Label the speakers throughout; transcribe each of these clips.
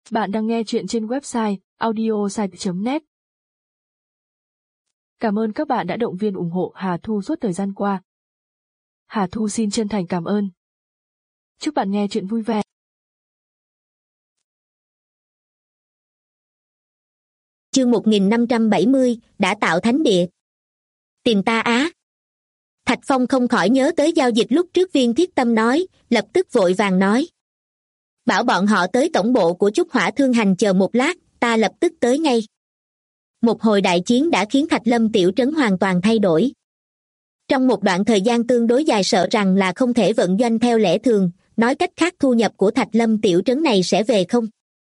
Speaker 1: Bạn đang nghe chuyện trên website audiosite.net. Cảm ơn các bạn đã động viên ủng hộ Hà Thu suốt thời gian qua. Hà Thu xin chân thành cảm ơn. Chúc bạn nghe chuyện vui vẻ.
Speaker 2: Chương 1570, đã tạo thánh địa. Tìm ta á. Thạch Phong không khỏi nhớ tới giao dịch lúc trước Viên Thiết Tâm nói, lập tức vội vàng nói. Bảo bọn họ tới tổng bộ của Trúc Hỏa Thương Hành chờ một lát, ta lập tức tới ngay. Một hồi đại chiến đã khiến Thạch Lâm tiểu trấn hoàn toàn thay đổi. Trong một đoạn thời gian tương đối dài sợ rằng là không thể vận doanh theo lẽ thường, nói cách khác thu nhập của Thạch Lâm tiểu trấn này sẽ về không.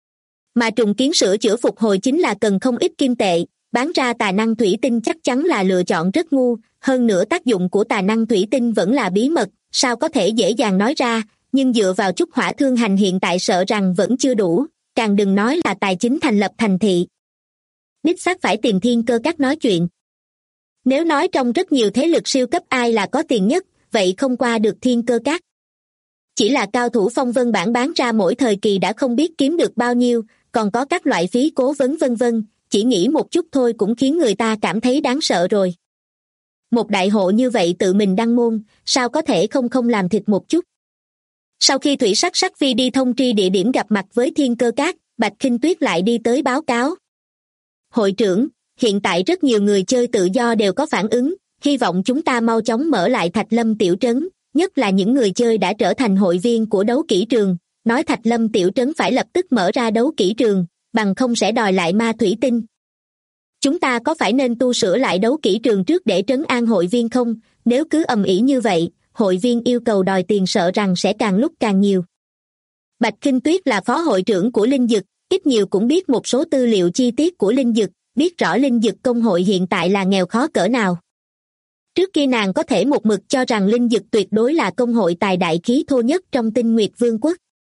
Speaker 2: Mà trùng kiến sửa chữa phục hồi chính là cần không ít kim tệ, bán ra tài năng thủy tinh chắc chắn là lựa chọn rất ngu, hơn nữa tác dụng của tài năng thủy tinh vẫn là bí mật, sao có thể dễ dàng nói ra, nhưng dựa vào Trúc Hỏa Thương Hành hiện tại sợ rằng vẫn chưa đủ, càng đừng nói là tài chính thành lập thành thị. Đích xác phải tìm Thiên Cơ Các nói chuyện. Nếu nói trong rất nhiều thế lực siêu cấp ai là có tiền nhất, vậy không qua được Thiên Cơ Các. Chỉ là cao thủ phong vân bản bán ra mỗi thời kỳ đã không biết kiếm được bao nhiêu, còn có các loại phí cố vấn vân vân, chỉ nghĩ một chút thôi cũng khiến người ta cảm thấy đáng sợ rồi. Một đại hộ như vậy tự mình đăng môn, sao có thể không làm thịt một chút. Sau khi Thủy Sắc Sắc Phi đi thông tri địa điểm gặp mặt với Thiên Cơ Các, Bạch Khinh Tuyết lại đi tới báo cáo. Hội trưởng, hiện tại rất nhiều người chơi tự do đều có phản ứng, hy vọng chúng ta mau chóng mở lại Thạch Lâm tiểu trấn, nhất là những người chơi đã trở thành hội viên của đấu kỹ trường, nói Thạch Lâm tiểu trấn phải lập tức mở ra đấu kỹ trường, bằng không sẽ đòi lại ma thủy tinh. Chúng ta có phải nên tu sửa lại đấu kỹ trường trước để trấn an hội viên không? Nếu cứ ầm ĩ như vậy, hội viên yêu cầu đòi tiền sợ rằng sẽ càng lúc càng nhiều. Bạch Khinh Tuyết là phó hội trưởng của Linh Dực, ít nhiều cũng biết một số tư liệu chi tiết của Linh Dực, biết rõ Linh Dực công hội hiện tại là nghèo khó cỡ nào. Trước kia nàng có thể một mực cho rằng Linh Dực tuyệt đối là công hội tài đại khí thô nhất trong Tinh Nguyệt Vương quốc.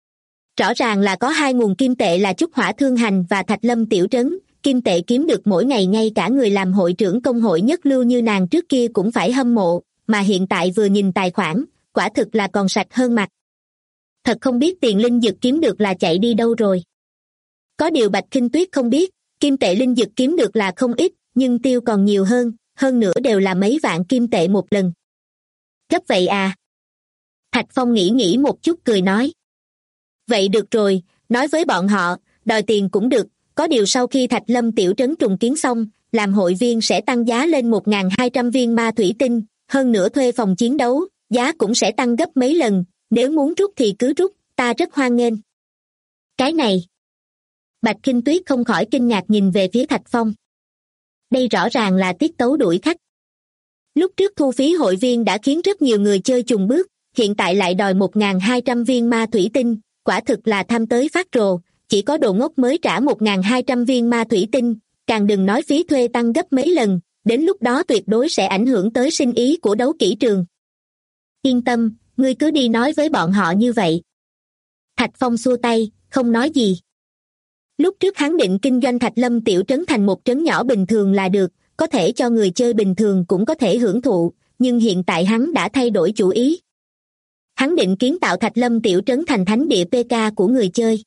Speaker 2: Rõ ràng là có hai nguồn kim tệ là Trúc Hỏa Thương Hành và Thạch Lâm tiểu trấn, kim tệ kiếm được mỗi ngày ngay cả người làm hội trưởng công hội nhất lưu như nàng trước kia cũng phải hâm mộ, mà hiện tại vừa nhìn tài khoản, quả thực là còn sạch hơn mặt. Thật không biết tiền Linh Dực kiếm được là chạy đi đâu rồi. Có điều Bạch Khinh Tuyết không biết, kim tệ Linh Dực kiếm được là không ít, nhưng tiêu còn nhiều hơn nữa đều là mấy vạn kim tệ một lần. Gấp vậy à? Thạch Phong nghĩ một chút cười nói. Vậy được rồi, nói với bọn họ, đòi tiền cũng được, có điều sau khi Thạch Lâm tiểu trấn trùng kiến xong, làm hội viên sẽ tăng giá lên 1.200 viên ma thủy tinh, hơn nữa thuê phòng chiến đấu, giá cũng sẽ tăng gấp mấy lần, nếu muốn rút thì cứ rút, ta rất hoan nghênh. Cái này. Bạch Khinh Tuyết không khỏi kinh ngạc nhìn về phía Thạch Phong. Đây rõ ràng là tiết tấu đuổi khách. Lúc trước thu phí hội viên đã khiến rất nhiều người chơi chùng bước, hiện tại lại đòi 1.200 viên ma thủy tinh, quả thực là tham tới phát rồ, chỉ có đồ ngốc mới trả 1.200 viên ma thủy tinh, càng đừng nói phí thuê tăng gấp mấy lần, đến lúc đó tuyệt đối sẽ ảnh hưởng tới sinh ý của đấu kỹ trường. Yên tâm, ngươi cứ đi nói với bọn họ như vậy. Thạch Phong xua tay, không nói gì. Lúc trước hắn định kinh doanh Thạch Lâm tiểu trấn thành một trấn nhỏ bình thường là được, có thể cho người chơi bình thường cũng có thể hưởng thụ, nhưng hiện tại hắn đã thay đổi chủ ý. Hắn định kiến tạo Thạch Lâm tiểu trấn thành thánh địa PK của người chơi.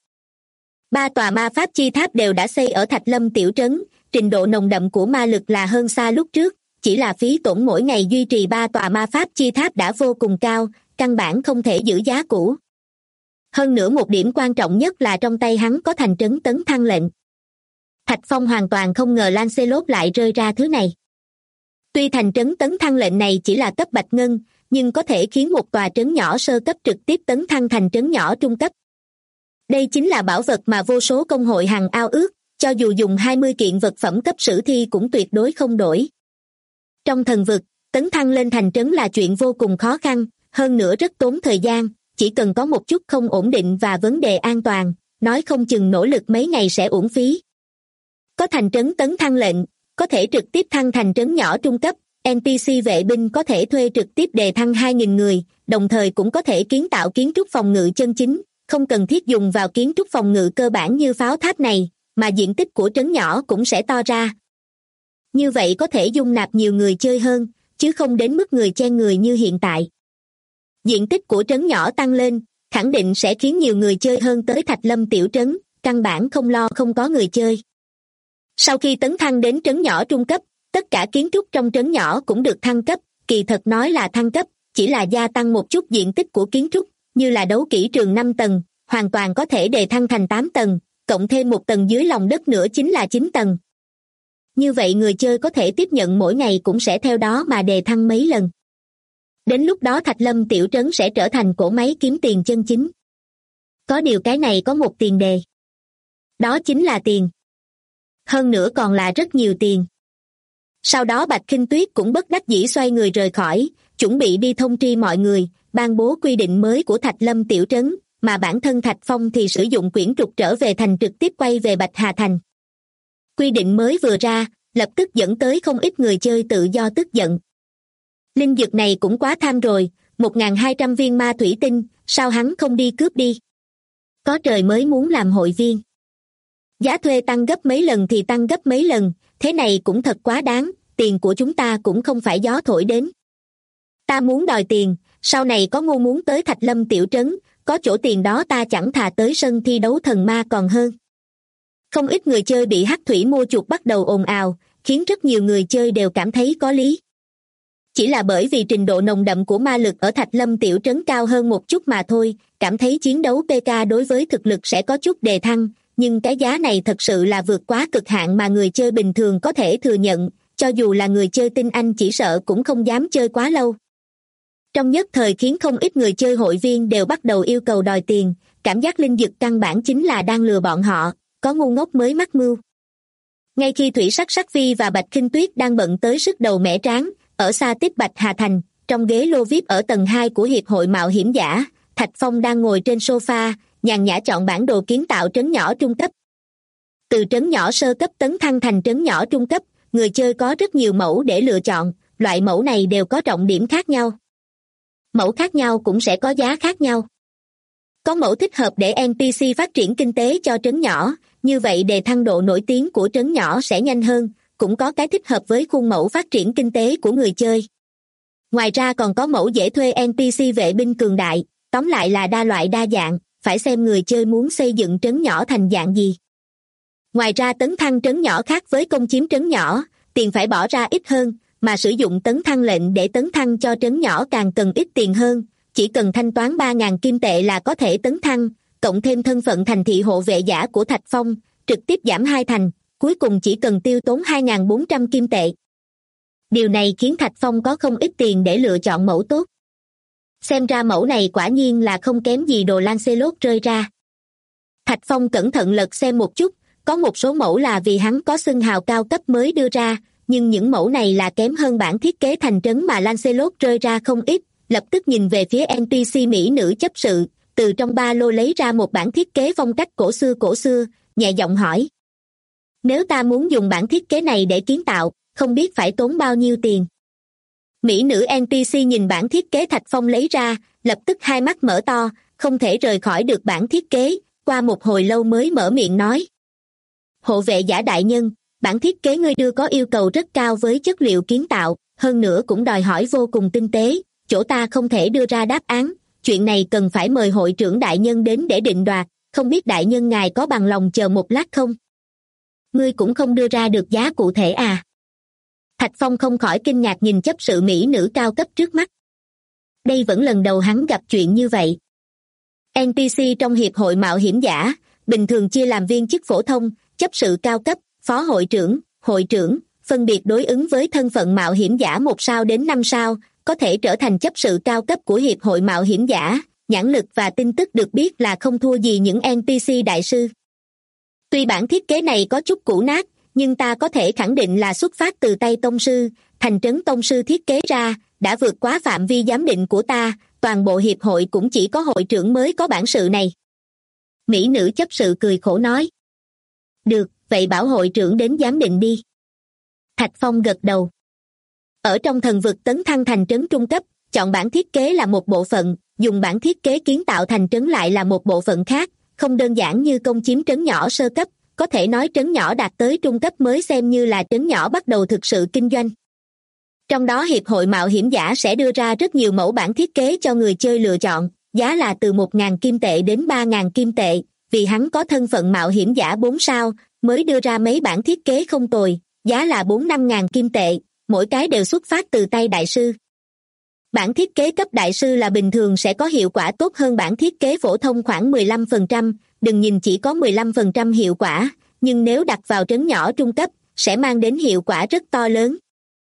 Speaker 2: 3 tòa ma pháp chi tháp đều đã xây ở Thạch Lâm tiểu trấn, trình độ nồng đậm của ma lực là hơn xa lúc trước, chỉ là phí tổn mỗi ngày duy trì 3 tòa ma pháp chi tháp đã vô cùng cao, căn bản không thể giữ giá cũ. Hơn nữa một điểm quan trọng nhất là trong tay hắn có thành trấn tấn thăng lệnh. Thạch Phong hoàn toàn không ngờ Lancelot lại rơi ra thứ này. Tuy thành trấn tấn thăng lệnh này chỉ là cấp bạch ngân, nhưng có thể khiến một tòa trấn nhỏ sơ cấp trực tiếp tấn thăng thành trấn nhỏ trung cấp. Đây chính là bảo vật mà vô số công hội hằng ao ước, cho dù dùng 20 kiện vật phẩm cấp sử thi cũng tuyệt đối không đổi. Trong thần vực, tấn thăng lên thành trấn là chuyện vô cùng khó khăn, hơn nữa rất tốn thời gian, chỉ cần có một chút không ổn định và vấn đề an toàn, nói không chừng nỗ lực mấy ngày sẽ uổng phí. Có thành trấn tấn thăng lệnh, có thể trực tiếp thăng thành trấn nhỏ trung cấp, NPC vệ binh có thể thuê trực tiếp đề thăng 2.000 người, đồng thời cũng có thể kiến tạo kiến trúc phòng ngự chân chính, không cần thiết dùng vào kiến trúc phòng ngự cơ bản như pháo tháp này, mà diện tích của trấn nhỏ cũng sẽ to ra. Như vậy có thể dung nạp nhiều người chơi hơn, chứ không đến mức người chen người như hiện tại. Diện tích của trấn nhỏ tăng lên, khẳng định sẽ khiến nhiều người chơi hơn tới Thạch Lâm tiểu trấn, căn bản không lo không có người chơi. Sau khi tấn thăng đến trấn nhỏ trung cấp, tất cả kiến trúc trong trấn nhỏ cũng được thăng cấp, kỳ thật nói là thăng cấp, chỉ là gia tăng một chút diện tích của kiến trúc, như là đấu kỹ trường 5 tầng, hoàn toàn có thể đề thăng thành 8 tầng, cộng thêm một tầng dưới lòng đất nữa chính là 9 tầng. Như vậy người chơi có thể tiếp nhận mỗi ngày cũng sẽ theo đó mà đề thăng mấy lần. Đến lúc đó Thạch Lâm tiểu trấn sẽ trở thành cỗ máy kiếm tiền chân chính. Có điều cái này có một tiền đề. Đó chính là tiền. Hơn nữa còn là rất nhiều tiền. Sau đó Bạch Khinh Tuyết cũng bất đắc dĩ xoay người rời khỏi, chuẩn bị đi thông tri mọi người, ban bố quy định mới của Thạch Lâm tiểu trấn, mà bản thân Thạch Phong thì sử dụng quyển trục trở về thành trực tiếp quay về Bạch Hà Thành. Quy định mới vừa ra, lập tức dẫn tới không ít người chơi tự do tức giận. Linh dược này cũng quá tham rồi, 1.200 viên ma thủy tinh, sao hắn không đi cướp đi? Có trời mới muốn làm hội viên. Giá thuê tăng gấp mấy lần thì tăng gấp mấy lần, thế này cũng thật quá đáng, tiền của chúng ta cũng không phải gió thổi đến. Ta muốn đòi tiền, sau này có ngu muốn tới Thạch Lâm tiểu trấn, có chỗ tiền đó ta chẳng thà tới sân thi đấu thần ma còn hơn. Không ít người chơi bị hắc thủy mua chuộc bắt đầu ồn ào, khiến rất nhiều người chơi đều cảm thấy có lý. Chỉ là bởi vì trình độ nồng đậm của ma lực ở Thạch Lâm tiểu trấn cao hơn một chút mà thôi, cảm thấy chiến đấu PK đối với thực lực sẽ có chút đề thăng, nhưng cái giá này thật sự là vượt quá cực hạn mà người chơi bình thường có thể thừa nhận, cho dù là người chơi tinh anh chỉ sợ cũng không dám chơi quá lâu. Trong nhất thời khiến không ít người chơi hội viên đều bắt đầu yêu cầu đòi tiền, cảm giác linh dực căn bản chính là đang lừa bọn họ, có ngu ngốc mới mắc mưu. Ngay khi Thủy Sắc Sắc Vi và Bạch Khinh Tuyết đang bận tới sức đầu mẻ trán, ở xa tích Bạch Hà Thành, trong ghế lô VIP ở tầng 2 của Hiệp hội Mạo hiểm giả, Thạch Phong đang ngồi trên sofa, nhàn nhã chọn bản đồ kiến tạo trấn nhỏ trung cấp. Từ trấn nhỏ sơ cấp tấn thăng thành trấn nhỏ trung cấp, người chơi có rất nhiều mẫu để lựa chọn, loại mẫu này đều có trọng điểm khác nhau. Mẫu khác nhau cũng sẽ có giá khác nhau. Có mẫu thích hợp để NPC phát triển kinh tế cho trấn nhỏ, như vậy đề thăng độ nổi tiếng của trấn nhỏ sẽ nhanh hơn, cũng có cái thích hợp với khuôn mẫu phát triển kinh tế của người chơi. Ngoài ra còn có mẫu dễ thuê NPC vệ binh cường đại, tóm lại là đa loại đa dạng, phải xem người chơi muốn xây dựng trấn nhỏ thành dạng gì. Ngoài ra tấn thăng trấn nhỏ khác với công chiếm trấn nhỏ, tiền phải bỏ ra ít hơn, mà sử dụng tấn thăng lệnh để tấn thăng cho trấn nhỏ càng cần ít tiền hơn, chỉ cần thanh toán 3.000 kim tệ là có thể tấn thăng, cộng thêm thân phận thành thị hộ vệ giả của Thạch Phong, trực tiếp giảm 2 thành, cuối cùng chỉ cần tiêu tốn 2.400 kim tệ. Điều này khiến Thạch Phong có không ít tiền để lựa chọn mẫu tốt. Xem ra mẫu này quả nhiên là không kém gì đồ Lancelot rơi ra. Thạch Phong cẩn thận lật xem một chút, có một số mẫu là vì hắn có xưng hào cao cấp mới đưa ra, nhưng những mẫu này là kém hơn bản thiết kế thành trấn mà Lancelot rơi ra không ít, lập tức nhìn về phía NPC mỹ nữ chấp sự, từ trong ba lô lấy ra một bản thiết kế phong cách cổ xưa, nhẹ giọng hỏi. Nếu ta muốn dùng bản thiết kế này để kiến tạo, không biết phải tốn bao nhiêu tiền. Mỹ nữ NPC nhìn bản thiết kế Thạch Phong lấy ra, lập tức hai mắt mở to, không thể rời khỏi được bản thiết kế, qua một hồi lâu mới mở miệng nói. Hộ vệ giả đại nhân, bản thiết kế ngươi đưa có yêu cầu rất cao với chất liệu kiến tạo, hơn nữa cũng đòi hỏi vô cùng tinh tế, chỗ ta không thể đưa ra đáp án, chuyện này cần phải mời hội trưởng đại nhân đến để định đoạt, không biết đại nhân ngài có bằng lòng chờ một lát không? Ngươi cũng không đưa ra được giá cụ thể à? Thạch Phong không khỏi kinh ngạc nhìn chấp sự mỹ nữ cao cấp trước mắt. Đây vẫn lần đầu hắn gặp chuyện như vậy. NPC trong hiệp hội mạo hiểm giả, bình thường chia làm viên chức phổ thông, chấp sự cao cấp, phó hội trưởng, phân biệt đối ứng với thân phận mạo hiểm giả 1 sao đến 5 sao, có thể trở thành chấp sự cao cấp của hiệp hội mạo hiểm giả, nhãn lực và tin tức được biết là không thua gì những NPC đại sư. Tuy bản thiết kế này có chút cũ nát, nhưng ta có thể khẳng định là xuất phát từ tay tông sư, thành trấn tông sư thiết kế ra, đã vượt quá phạm vi giám định của ta, toàn bộ hiệp hội cũng chỉ có hội trưởng mới có bản sự này. Mỹ nữ chấp sự cười khổ nói. Được, vậy bảo hội trưởng đến giám định đi. Thạch Phong gật đầu. Ở trong thần vực tấn thăng thành trấn trung cấp, chọn bản thiết kế là một bộ phận, dùng bản thiết kế kiến tạo thành trấn lại là một bộ phận khác, không đơn giản như công chiếm trấn nhỏ sơ cấp, có thể nói trấn nhỏ đạt tới trung cấp mới xem như là trấn nhỏ bắt đầu thực sự kinh doanh. Trong đó hiệp hội mạo hiểm giả sẽ đưa ra rất nhiều mẫu bản thiết kế cho người chơi lựa chọn, giá là từ 1.000 kim tệ đến 3.000 kim tệ, vì hắn có thân phận mạo hiểm giả 4 sao, mới đưa ra mấy bản thiết kế không tồi, giá là 4-5 ngàn kim tệ, mỗi cái đều xuất phát từ tay đại sư. Bản thiết kế cấp đại sư là bình thường sẽ có hiệu quả tốt hơn bản thiết kế phổ thông khoảng 15%, đừng nhìn chỉ có 15% hiệu quả, nhưng nếu đặt vào trấn nhỏ trung cấp, sẽ mang đến hiệu quả rất to lớn.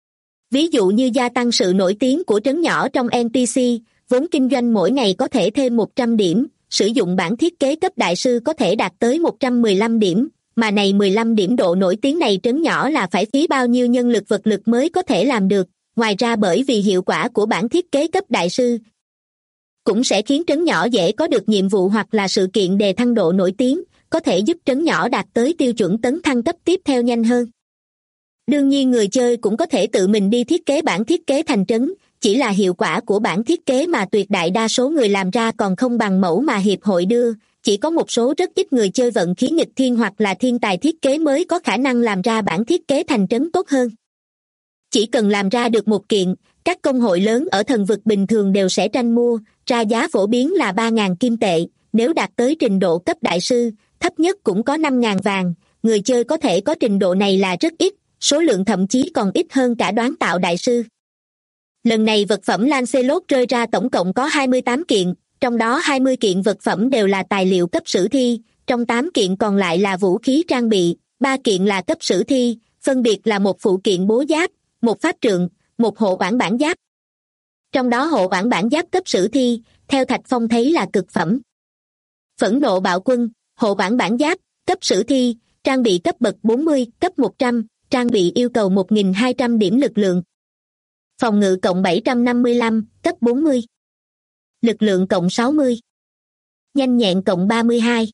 Speaker 2: Ví dụ như gia tăng sự nổi tiếng của trấn nhỏ trong NPC, vốn kinh doanh mỗi ngày có thể thêm 100 điểm, sử dụng bản thiết kế cấp đại sư có thể đạt tới 115 điểm, mà này 15 điểm độ nổi tiếng này trấn nhỏ là phải phí bao nhiêu nhân lực vật lực mới có thể làm được. Ngoài ra bởi vì hiệu quả của bản thiết kế cấp đại sư cũng sẽ khiến trấn nhỏ dễ có được nhiệm vụ hoặc là sự kiện đề thăng độ nổi tiếng, có thể giúp trấn nhỏ đạt tới tiêu chuẩn tấn thăng cấp tiếp theo nhanh hơn. Đương nhiên người chơi cũng có thể tự mình đi thiết kế bản thiết kế thành trấn, chỉ là hiệu quả của bản thiết kế mà tuyệt đại đa số người làm ra còn không bằng mẫu mà hiệp hội đưa, chỉ có một số rất ít người chơi vận khí nghịch thiên hoặc là thiên tài thiết kế mới có khả năng làm ra bản thiết kế thành trấn tốt hơn. Chỉ cần làm ra được một kiện, các công hội lớn ở thần vực bình thường đều sẽ tranh mua, ra giá phổ biến là 3.000 kim tệ, nếu đạt tới trình độ cấp đại sư, thấp nhất cũng có 5.000 vàng, người chơi có thể có trình độ này là rất ít, số lượng thậm chí còn ít hơn cả đoán tạo đại sư. Lần này vật phẩm Lancelot rơi ra tổng cộng có 28 kiện, trong đó 20 kiện vật phẩm đều là tài liệu cấp sử thi, trong 8 kiện còn lại là vũ khí trang bị, 3 kiện là cấp sử thi, phân biệt là một phụ kiện bố giáp, một pháp trượng, một hộ quản bản giáp. Trong đó hộ quản bản giáp cấp sử thi, theo Thạch Phong thấy là cực phẩm. Phẫn nộ bạo quân, hộ quản bản giáp, cấp sử thi, trang bị cấp bậc 40, cấp 100, trang bị yêu cầu 1.200 điểm lực lượng. Phòng ngự cộng 755, cấp 40. Lực lượng cộng 60. Nhanh nhẹn cộng 32.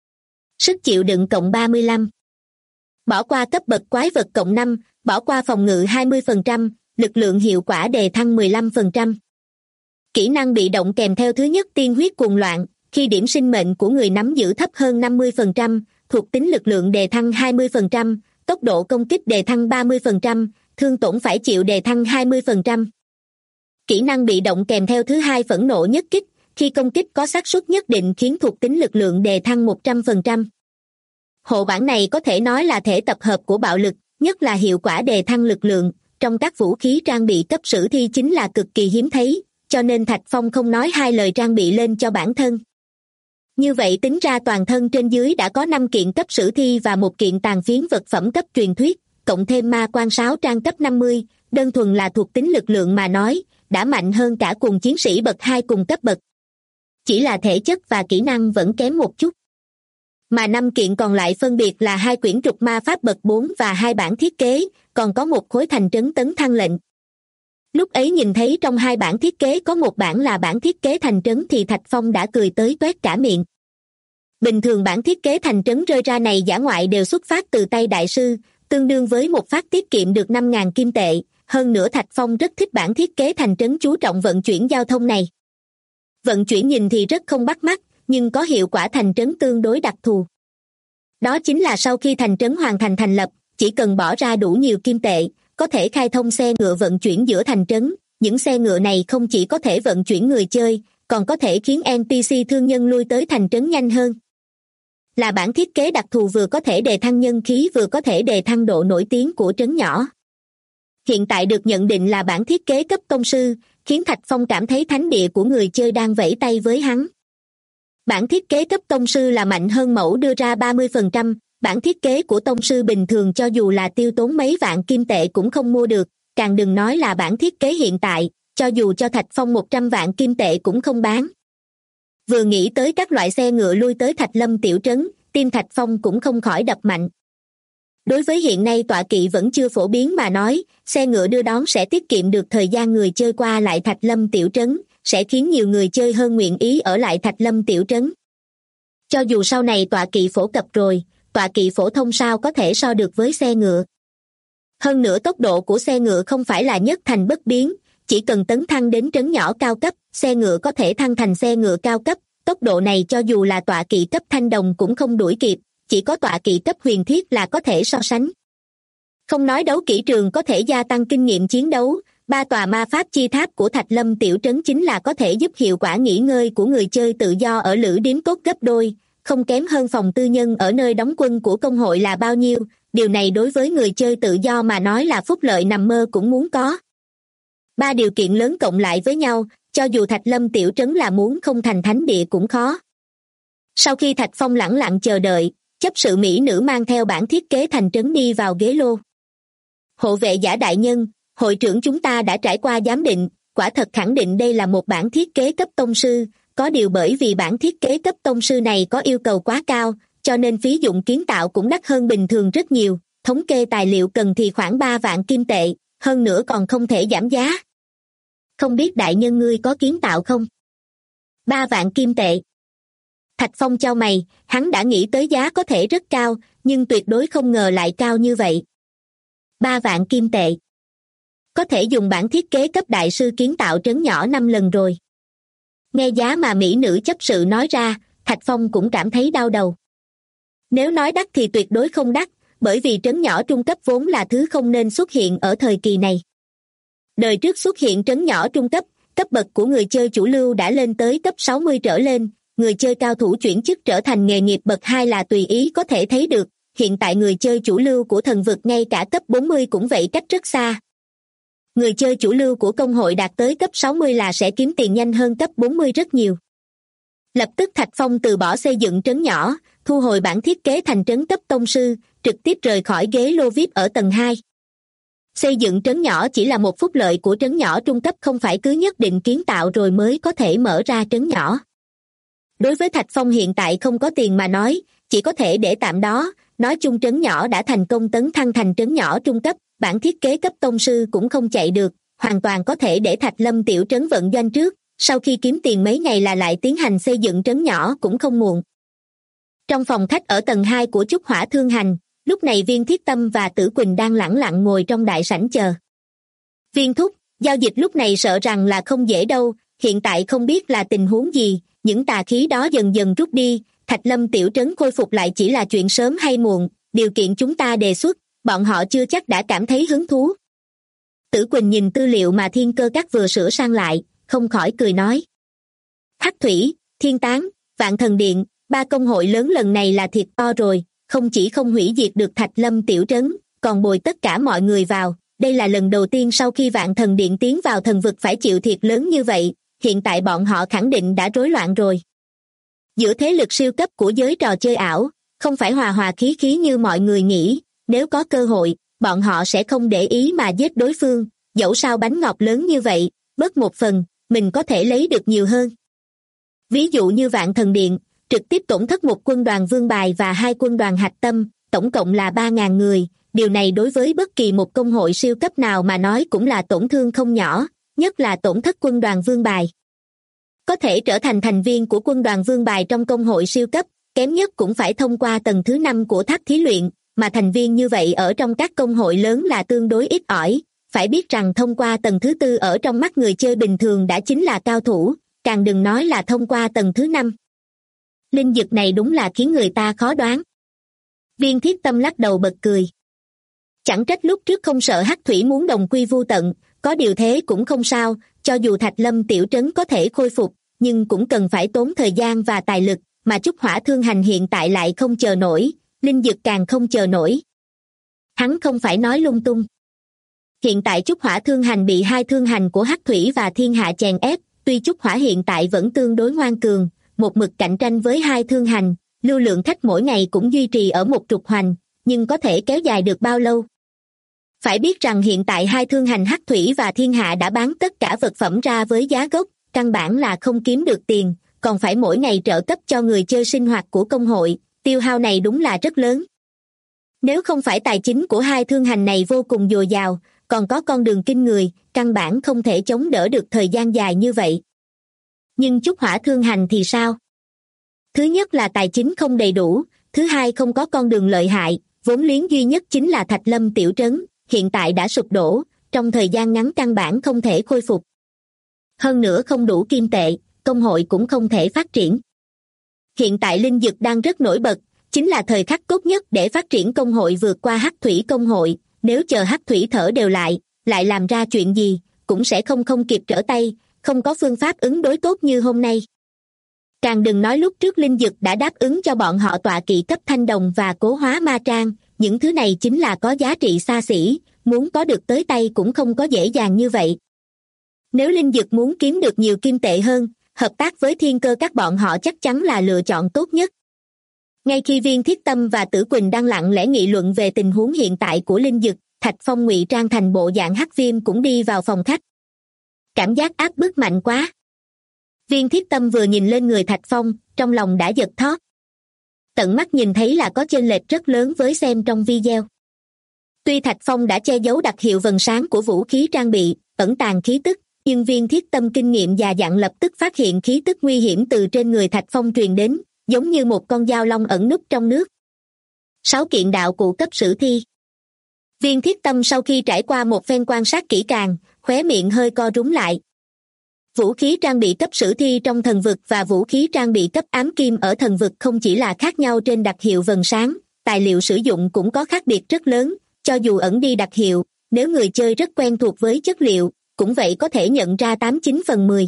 Speaker 2: Sức chịu đựng cộng 35. Bỏ qua cấp bậc quái vật cộng 5, bỏ qua phòng ngự 20%, lực lượng hiệu quả đề thăng 15%. Kỹ năng bị động kèm theo thứ nhất tiên huyết cuồng loạn, khi điểm sinh mệnh của người nắm giữ thấp hơn 50%, thuộc tính lực lượng đề thăng 20%, tốc độ công kích đề thăng 30%, thương tổn phải chịu đề thăng 20%. Kỹ năng bị động kèm theo thứ hai phẫn nộ nhất kích, khi công kích có xác suất nhất định khiến thuộc tính lực lượng đề thăng 100%. Hộ bản này có thể nói là thể tập hợp của bạo lực, nhất là hiệu quả đề thăng lực lượng, trong các vũ khí trang bị cấp sử thi chính là cực kỳ hiếm thấy, cho nên Thạch Phong không nói hai lời trang bị lên cho bản thân. Như vậy tính ra toàn thân trên dưới đã có 5 kiện cấp sử thi và một kiện tàn phiến vật phẩm cấp truyền thuyết, cộng thêm ma quan 6 trang cấp 50, đơn thuần là thuộc tính lực lượng mà nói, đã mạnh hơn cả cùng chiến sĩ bậc 2 cùng cấp bậc. Chỉ là thể chất và kỹ năng vẫn kém một chút. Mà 5 kiện còn lại phân biệt là 2 quyển trục ma pháp bậc 4 và 2 bản thiết kế, còn có một khối thành trấn tấn thăng lệnh. Lúc ấy nhìn thấy trong 2 bản thiết kế có một bản là bản thiết kế thành trấn thì Thạch Phong đã cười tới toét cả miệng. Bình thường bản thiết kế thành trấn rơi ra này dã ngoại đều xuất phát từ tay đại sư, tương đương với một phát tiết kiệm được 5.000 kim tệ, hơn nữa Thạch Phong rất thích bản thiết kế thành trấn chú trọng vận chuyển giao thông này. Vận chuyển nhìn thì rất không bắt mắt, nhưng có hiệu quả thành trấn tương đối đặc thù. Đó chính là sau khi thành trấn hoàn thành thành lập, chỉ cần bỏ ra đủ nhiều kim tệ, có thể khai thông xe ngựa vận chuyển giữa thành trấn. Những xe ngựa này không chỉ có thể vận chuyển người chơi, còn có thể khiến NPC thương nhân lui tới thành trấn nhanh hơn. Là bản thiết kế đặc thù vừa có thể đề thăng nhân khí vừa có thể đề thăng độ nổi tiếng của trấn nhỏ. Hiện tại được nhận định là bản thiết kế cấp tông sư, khiến Thạch Phong cảm thấy thánh địa của người chơi đang vẫy tay với hắn. Bản thiết kế cấp tông sư là mạnh hơn mẫu đưa ra 30%, bản thiết kế của tông sư bình thường cho dù là tiêu tốn mấy vạn kim tệ cũng không mua được, càng đừng nói là bản thiết kế hiện tại, cho dù cho Thạch Phong 100 vạn kim tệ cũng không bán. Vừa nghĩ tới các loại xe ngựa lui tới Thạch Lâm tiểu trấn, tim Thạch Phong cũng không khỏi đập mạnh. Đối với hiện nay tọa kỵ vẫn chưa phổ biến mà nói, xe ngựa đưa đón sẽ tiết kiệm được thời gian người chơi qua lại Thạch Lâm tiểu trấn, sẽ khiến nhiều người chơi hơn nguyện ý ở lại Thạch Lâm tiểu trấn. Cho dù sau này tọa kỵ phổ cập rồi, tọa kỵ phổ thông sao có thể so được với xe ngựa. Hơn nữa tốc độ của xe ngựa không phải là nhất thành bất biến, chỉ cần tấn thăng đến trấn nhỏ cao cấp, xe ngựa có thể thăng thành xe ngựa cao cấp, tốc độ này cho dù là tọa kỵ cấp thanh đồng cũng không đuổi kịp, chỉ có tọa kỵ cấp huyền thiết là có thể so sánh. Không nói đấu kỹ trường có thể gia tăng kinh nghiệm chiến đấu, 3 tòa ma pháp chi tháp của Thạch Lâm tiểu trấn chính là có thể giúp hiệu quả nghỉ ngơi của người chơi tự do ở lữ điếm tốt gấp đôi, không kém hơn phòng tư nhân ở nơi đóng quân của công hội là bao nhiêu. Điều này đối với người chơi tự do mà nói là phúc lợi nằm mơ cũng muốn có. Ba điều kiện lớn cộng lại với nhau, cho dù Thạch Lâm tiểu trấn là muốn không thành thánh địa cũng khó. Sau khi Thạch Phong lẳng lặng chờ đợi, chấp sự mỹ nữ mang theo bản thiết kế thành trấn đi vào ghế lô. Hộ vệ giả đại nhân, hội trưởng chúng ta đã trải qua giám định, quả thật khẳng định đây là một bản thiết kế cấp tông sư, có điều bởi vì bản thiết kế cấp tông sư này có yêu cầu quá cao, cho nên phí dụng kiến tạo cũng đắt hơn bình thường rất nhiều, thống kê tài liệu cần thì khoảng 3 vạn kim tệ, hơn nữa còn không thể giảm giá. Không biết đại nhân ngươi có kiến tạo không? 3 vạn kim tệ. Thạch Phong chau mày, hắn đã nghĩ tới giá có thể rất cao, nhưng tuyệt đối không ngờ lại cao như vậy. 3 vạn kim tệ. Có thể dùng bản thiết kế cấp đại sư kiến tạo trấn nhỏ 5 lần rồi. Nghe giá mà mỹ nữ chấp sự nói ra, Thạch Phong cũng cảm thấy đau đầu. Nếu nói đắt thì tuyệt đối không đắt, bởi vì trấn nhỏ trung cấp vốn là thứ không nên xuất hiện ở thời kỳ này. Đời trước xuất hiện trấn nhỏ trung cấp, cấp bậc của người chơi chủ lưu đã lên tới cấp 60 trở lên, người chơi cao thủ chuyển chức trở thành nghề nghiệp bậc 2 là tùy ý có thể thấy được, hiện tại người chơi chủ lưu của thần vực ngay cả cấp 40 cũng vậy cách rất xa. Người chơi chủ lưu của công hội đạt tới cấp 60 là sẽ kiếm tiền nhanh hơn cấp 40 rất nhiều. Lập tức Thạch Phong từ bỏ xây dựng trấn nhỏ, thu hồi bản thiết kế thành trấn cấp tông sư, trực tiếp rời khỏi ghế lô VIP ở tầng 2. Xây dựng trấn nhỏ chỉ là một phúc lợi của trấn nhỏ trung cấp, không phải cứ nhất định kiến tạo rồi mới có thể mở ra trấn nhỏ. Đối với Thạch Phong hiện tại không có tiền mà nói, chỉ có thể để tạm đó, nói chung trấn nhỏ đã thành công tấn thăng thành trấn nhỏ trung cấp, bản thiết kế cấp tông sư cũng không chạy được, hoàn toàn có thể để Thạch Lâm tiểu trấn vận doanh trước, sau khi kiếm tiền mấy ngày là lại tiến hành xây dựng trấn nhỏ cũng không muộn. Trong phòng khách ở tầng 2 của Trúc Hỏa Thương Hành, lúc này Viên Thiết Tâm và Tử Quỳnh đang lẳng lặng ngồi trong đại sảnh chờ. Viên thúc, giao dịch lúc này sợ rằng là không dễ đâu, hiện tại không biết là tình huống gì, những tà khí đó dần dần rút đi, Thạch Lâm tiểu trấn khôi phục lại chỉ là chuyện sớm hay muộn, điều kiện chúng ta đề xuất, bọn họ chưa chắc đã cảm thấy hứng thú. Tử Quỳnh nhìn tư liệu mà Thiên Cơ Các vừa sửa sang lại, không khỏi cười nói. Hắc Thủy, Thiên Tán, Vạn Thần Điện, 3 công hội lớn lần này là thiệt to rồi, không chỉ không hủy diệt được Thạch Lâm tiểu trấn, còn bồi tất cả mọi người vào, đây là lần đầu tiên sau khi Vạn Thần Điện tiến vào thần vực phải chịu thiệt lớn như vậy, hiện tại bọn họ khẳng định đã rối loạn rồi. Giữa thế lực siêu cấp của giới trò chơi ảo, không phải hòa hòa khí khí như mọi người nghĩ, nếu có cơ hội, bọn họ sẽ không để ý mà giết đối phương, dẫu sao bánh ngọt lớn như vậy, bớt một phần, mình có thể lấy được nhiều hơn. Ví dụ như Vạn Thần Điện, trực tiếp tổn thất một quân đoàn Vương Bài và 2 quân đoàn Hạch Tâm, tổng cộng là 3.000 người, điều này đối với bất kỳ một công hội siêu cấp nào mà nói cũng là tổn thương không nhỏ, nhất là tổn thất quân đoàn Vương Bài. Có thể trở thành thành viên của quân đoàn Vương Bài trong công hội siêu cấp, kém nhất cũng phải thông qua tầng thứ 5 của tháp thí luyện, mà thành viên như vậy ở trong các công hội lớn là tương đối ít ỏi, phải biết rằng thông qua tầng thứ 4 ở trong mắt người chơi bình thường đã chính là cao thủ, càng đừng nói là thông qua tầng thứ 5. Linh dực này đúng là khiến người ta khó đoán. Viên Thiết Tâm lắc đầu bật cười. Chẳng trách lúc trước không sợ Hắc Thủy muốn đồng quy vu tận, có điều thế cũng không sao, cho dù Thạch Lâm tiểu trấn có thể khôi phục, nhưng cũng cần phải tốn thời gian và tài lực, mà Trúc Hỏa Thương Hành hiện tại lại không chờ nổi, Linh dực càng không chờ nổi. Hắn không phải nói lung tung. Hiện tại Trúc Hỏa Thương Hành bị 2 thương hành của Hắc Thủy và Thiên Hạ chèn ép, tuy Trúc Hỏa hiện tại vẫn tương đối ngoan cường, một mực cạnh tranh với 2 thương hành, lưu lượng khách mỗi ngày cũng duy trì ở 1 trục hoành, nhưng có thể kéo dài được bao lâu? Phải biết rằng hiện tại 2 thương hành Hắc Thủy và Thiên Hạ đã bán tất cả vật phẩm ra với giá gốc, căn bản là không kiếm được tiền, còn phải mỗi ngày trợ cấp cho người chơi sinh hoạt của công hội, tiêu hao này đúng là rất lớn. Nếu không phải tài chính của 2 thương hành này vô cùng dồi dào, còn có con đường kinh người, căn bản không thể chống đỡ được thời gian dài như vậy. Nhưng Trúc Hỏa Thương Hành thì sao? Thứ nhất là tài chính không đầy đủ, thứ hai không có con đường lợi hại, vốn liếng duy nhất chính là Thạch Lâm tiểu trấn, hiện tại đã sụp đổ, trong thời gian ngắn căn bản không thể khôi phục. Hơn nữa không đủ kim tệ, công hội cũng không thể phát triển. Hiện tại linh dực đang rất nổi bật, chính là thời khắc tốt nhất để phát triển công hội vượt qua Hắc Thủy công hội, nếu chờ Hắc Thủy thở đều lại làm ra chuyện gì, cũng sẽ không kịp trở tay, không có phương pháp ứng đối tốt như hôm nay. Càng đừng nói lúc trước Linh Dực đã đáp ứng cho bọn họ tọa kỵ cấp thanh đồng và cố hóa ma trang, những thứ này chính là có giá trị xa xỉ, muốn có được tới tay cũng không có dễ dàng như vậy. Nếu Linh Dực muốn kiếm được nhiều kim tệ hơn, hợp tác với Thiên Cơ các bọn họ chắc chắn là lựa chọn tốt nhất. Ngay khi Viên Thiết Tâm và Tử Quỳnh đang lặng lẽ nghị luận về tình huống hiện tại của Linh Dực, Thạch Phong ngụy trang thành bộ dạng hắc viêm cũng đi vào phòng khách. Cảm giác áp bức mạnh quá. Viên Thiết Tâm vừa nhìn lên người Thạch Phong, trong lòng đã giật thót. Tận mắt nhìn thấy là có chênh lệch rất lớn với xem trong video. Tuy Thạch Phong đã che giấu đặc hiệu vầng sáng của vũ khí trang bị, ẩn tàng khí tức, nhưng Viên Thiết Tâm kinh nghiệm già dặn lập tức phát hiện khí tức nguy hiểm từ trên người Thạch Phong truyền đến, giống như một con dao long ẩn núp trong nước. 6 kiện đạo cụ cấp sử thi. Viên Thiết Tâm sau khi trải qua một phen quan sát kỹ càng, khóe miệng hơi co rúm lại. Vũ khí trang bị cấp sử thi trong thần vực và vũ khí trang bị cấp ám kim ở thần vực không chỉ là khác nhau trên đặc hiệu vầng sáng, tài liệu sử dụng cũng có khác biệt rất lớn, cho dù ẩn đi đặc hiệu, nếu người chơi rất quen thuộc với chất liệu, cũng vậy có thể nhận ra 89 phần 10.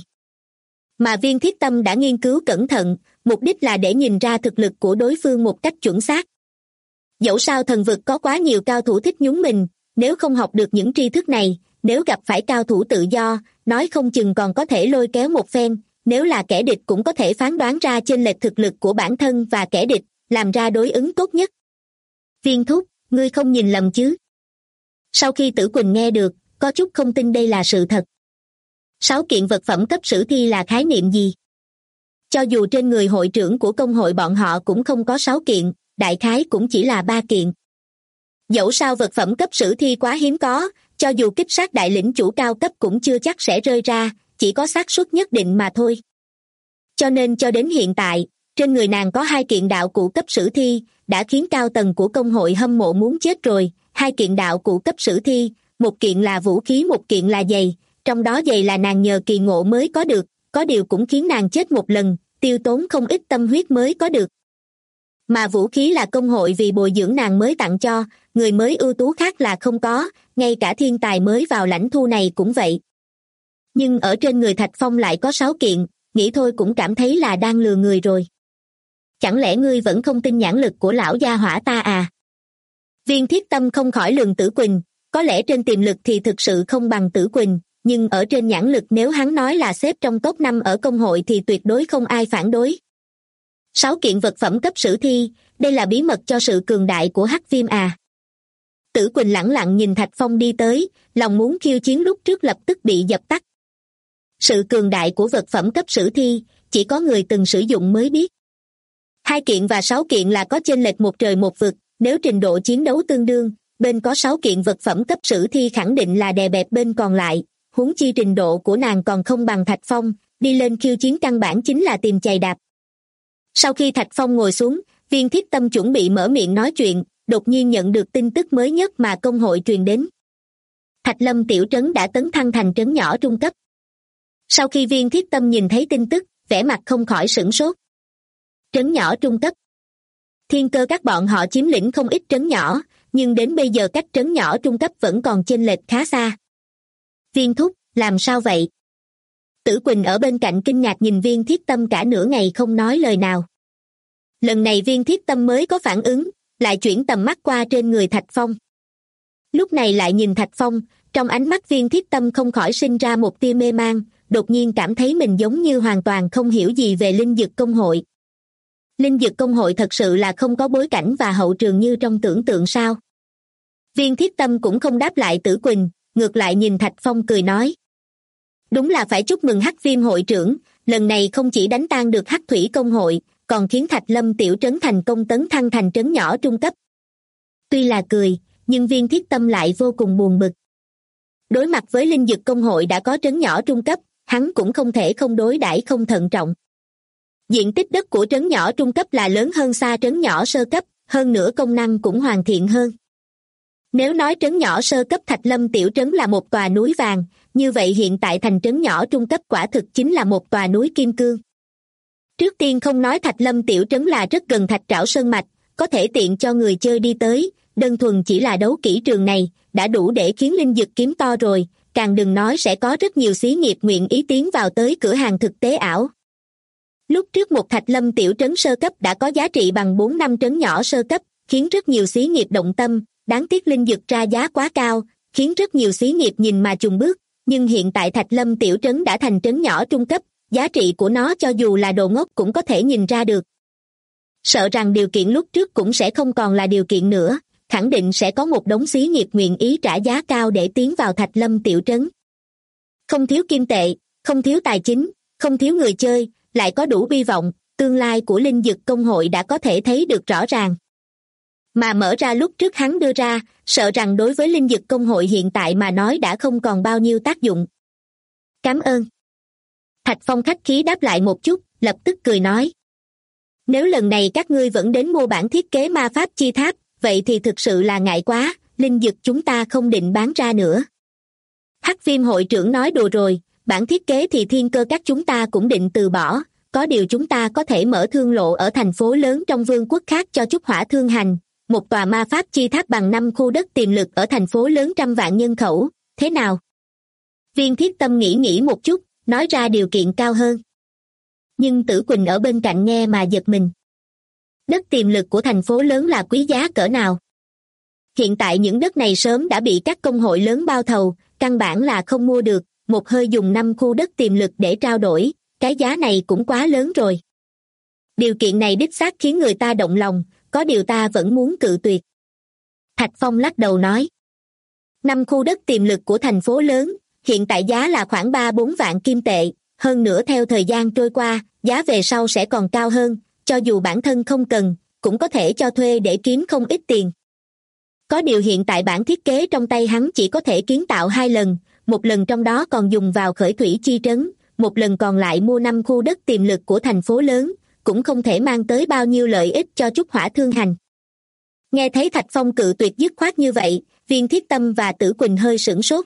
Speaker 2: Mà Viên Thiết Tâm đã nghiên cứu cẩn thận, mục đích là để nhìn ra thực lực của đối phương một cách chuẩn xác. Dẫu sao thần vực có quá nhiều cao thủ thích nhúng mình, nếu không học được những tri thức này, nếu gặp phải cao thủ tự do, nói không chừng còn có thể lôi kéo một phen, nếu là kẻ địch cũng có thể phán đoán ra chênh lệch thực lực của bản thân và kẻ địch, làm ra đối ứng tốt nhất. Viên thúc, ngươi không nhìn lầm chứ? Sau khi Tử Quỳnh nghe được, có chút không tin đây là sự thật. 6 kiện vật phẩm cấp sử thi là khái niệm gì? Cho dù trên người hội trưởng của công hội bọn họ cũng không có 6 kiện, đại khái cũng chỉ là 3 kiện. Dẫu sao vật phẩm cấp sử thi quá hiếm có, cho dù kích sát đại lĩnh chủ cao cấp cũng chưa chắc sẽ rơi ra, chỉ có xác suất nhất định mà thôi. Cho nên cho đến hiện tại, trên người nàng có 2 kiện đạo cụ cấp sử thi, đã khiến cao tầng của công hội hâm mộ muốn chết rồi. 2 kiện đạo cụ cấp sử thi, một kiện là vũ khí, một kiện là giày, trong đó giày là nàng nhờ kỳ ngộ mới có được, có điều cũng khiến nàng chết một lần, tiêu tốn không ít tâm huyết mới có được. Mà vũ khí là công hội vì bồi dưỡng nàng mới tặng cho, người mới ưu tú khác là không có, ngay cả thiên tài mới vào lãnh thu này cũng vậy. Nhưng ở trên người Thạch Phong lại có 6 kiện, nghĩ thôi cũng cảm thấy là đang lừa người rồi. Chẳng lẽ ngươi vẫn không tin nhãn lực của lão gia hỏa ta à? Viên Thiết Tâm không khỏi lườm Tử Quỳnh, có lẽ trên tiềm lực thì thực sự không bằng Tử Quỳnh, nhưng ở trên nhãn lực nếu hắn nói là xếp trong top 5 ở công hội thì tuyệt đối không ai phản đối. 6 kiện vật phẩm cấp sử thi, đây là bí mật cho sự cường đại của hắc viêm à? Tử Quỳnh lẳng lặng nhìn Thạch Phong đi tới, lòng muốn khiêu chiến lúc trước lập tức bị dập tắt. Sự cường đại của vật phẩm cấp sử thi, chỉ có người từng sử dụng mới biết. 2 kiện và 6 kiện là có chênh lệch một trời một vực, nếu trình độ chiến đấu tương đương, bên có 6 kiện vật phẩm cấp sử thi khẳng định là đè bẹp bên còn lại, huống chi trình độ của nàng còn không bằng Thạch Phong, đi lên khiêu chiến căn bản chính là tìm chày đạp. Sau khi Thạch Phong ngồi xuống, Viên Thiết Tâm chuẩn bị mở miệng nói chuyện, đột nhiên nhận được tin tức mới nhất mà công hội truyền đến. Thạch Lâm tiểu trấn đã tấn thăng thành trấn nhỏ trung cấp. Sau khi Viên Thiết Tâm nhìn thấy tin tức, vẻ mặt không khỏi sửng sốt. Trấn nhỏ trung cấp. Thiên Cơ các bọn họ chiếm lĩnh không ít trấn nhỏ, nhưng đến bây giờ cách trấn nhỏ trung cấp vẫn còn chênh lệch khá xa. Viên thúc, làm sao vậy? Tử Quỳnh ở bên cạnh kinh ngạc nhìn Viên Thiết Tâm cả nửa ngày không nói lời nào. Lần này Viên Thiết Tâm mới có phản ứng, lại chuyển tầm mắt qua trên người Thạch Phong. Lúc này lại nhìn Thạch Phong, trong ánh mắt Viên Thiết Tâm không khỏi sinh ra một tia mê man, đột nhiên cảm thấy mình giống như hoàn toàn không hiểu gì về linh dược công hội. Linh dược công hội thật sự là không có bối cảnh và hậu trường như trong tưởng tượng sao? Viên Thiết Tâm cũng không đáp lại Tử Quỳnh, ngược lại nhìn Thạch Phong cười nói. Đúng là phải chúc mừng Hắc Viêm hội trưởng, lần này không chỉ đánh tan được Hắc Thủy công hội, còn khiến Thạch Lâm tiểu trấn thành công tấn thăng thành trấn nhỏ trung cấp. Tuy là cười, nhưng Viên Thiết Tâm lại vô cùng buồn bực. Đối mặt với linh dược công hội đã có trấn nhỏ trung cấp, hắn cũng không thể không đối đãi không thận trọng. Diện tích đất của trấn nhỏ trung cấp là lớn hơn xa trấn nhỏ sơ cấp, hơn nữa công năng cũng hoàn thiện hơn. Nếu nói trấn nhỏ sơ cấp Thạch Lâm tiểu trấn là một tòa núi vàng, như vậy hiện tại thành trấn nhỏ trung cấp quả thực chính là một tòa núi kim cương. Trước tiên không nói Thạch Lâm tiểu trấn là rất gần Thạch Trảo Sơn Mạch, có thể tiện cho người chơi đi tới, đơn thuần chỉ là đấu kỹ trường này, đã đủ để khiến linh dực kiếm to rồi, càng đừng nói sẽ có rất nhiều xí nghiệp nguyện ý tiến vào tới cửa hàng thực tế ảo. Lúc trước một thạch lâm tiểu trấn sơ cấp đã có giá trị bằng 4 năm trấn nhỏ sơ cấp, khiến rất nhiều xí nghiệp động tâm, đáng tiếc linh dược ra giá quá cao, khiến rất nhiều xí nghiệp nhìn mà chùn bước, nhưng hiện tại thạch lâm tiểu trấn đã thành trấn nhỏ trung cấp, giá trị của nó cho dù là đồ ngốc cũng có thể nhìn ra được. Sợ rằng điều kiện lúc trước cũng sẽ không còn là điều kiện nữa, khẳng định sẽ có một đống xí nghiệp nguyện ý trả giá cao để tiến vào thạch lâm tiểu trấn. Không thiếu kim tệ, không thiếu tài chính, không thiếu người chơi, lại có đủ hy vọng, tương lai của linh dược công hội đã có thể thấy được rõ ràng. Mà mở ra lúc trước hắn đưa ra, sợ rằng đối với linh dược công hội hiện tại mà nói đã không còn bao nhiêu tác dụng. Cảm ơn. Thạch Phong khách khí đáp lại một chút, lập tức cười nói. Nếu lần này các ngươi vẫn đến mua bản thiết kế ma pháp chi tháp, vậy thì thực sự là ngại quá, linh dược chúng ta không định bán ra nữa. Hắc Viêm hội trưởng nói đùa rồi, bản thiết kế thì thiên cơ các chúng ta cũng định từ bỏ, có điều chúng ta có thể mở thương lộ ở thành phố lớn trong vương quốc khác cho Trúc Hỏa thương hành, một tòa ma pháp chi tháp bằng 5 khu đất tiềm lực ở thành phố lớn 100 vạn nhân khẩu, thế nào? Viên Thiết Tâm nghĩ một chút, nói ra điều kiện cao hơn. Nhưng Tử Quỳnh ở bên cạnh nghe mà giật mình. Đất tiềm lực của thành phố lớn là quý giá cỡ nào? Hiện tại những đất này sớm đã bị các công hội lớn bao thầu, căn bản là không mua được, một hơi dùng 5 khu đất tiềm lực để trao đổi, cái giá này cũng quá lớn rồi. Điều kiện này đích xác khiến người ta động lòng, có điều ta vẫn muốn cự tuyệt. Thạch Phong lắc đầu nói. 5 khu đất tiềm lực của thành phố lớn, hiện tại giá là khoảng 3-4 vạn kim tệ, hơn nữa theo thời gian trôi qua, giá về sau sẽ còn cao hơn, cho dù bản thân không cần, cũng có thể cho thuê để kiếm không ít tiền. Có điều hiện tại bản thiết kế trong tay hắn chỉ có thể kiến tạo 2 lần, một lần trong đó còn dùng vào khởi thủy chi trấn, một lần còn lại mua 5 khu đất tiềm lực của thành phố lớn, cũng không thể mang tới bao nhiêu lợi ích cho Trúc Hỏa thương hành. Nghe thấy Thạch Phong cự tuyệt dứt khoát như vậy, Viên Thiết Tâm và Tử Quỳnh hơi sửng sốt.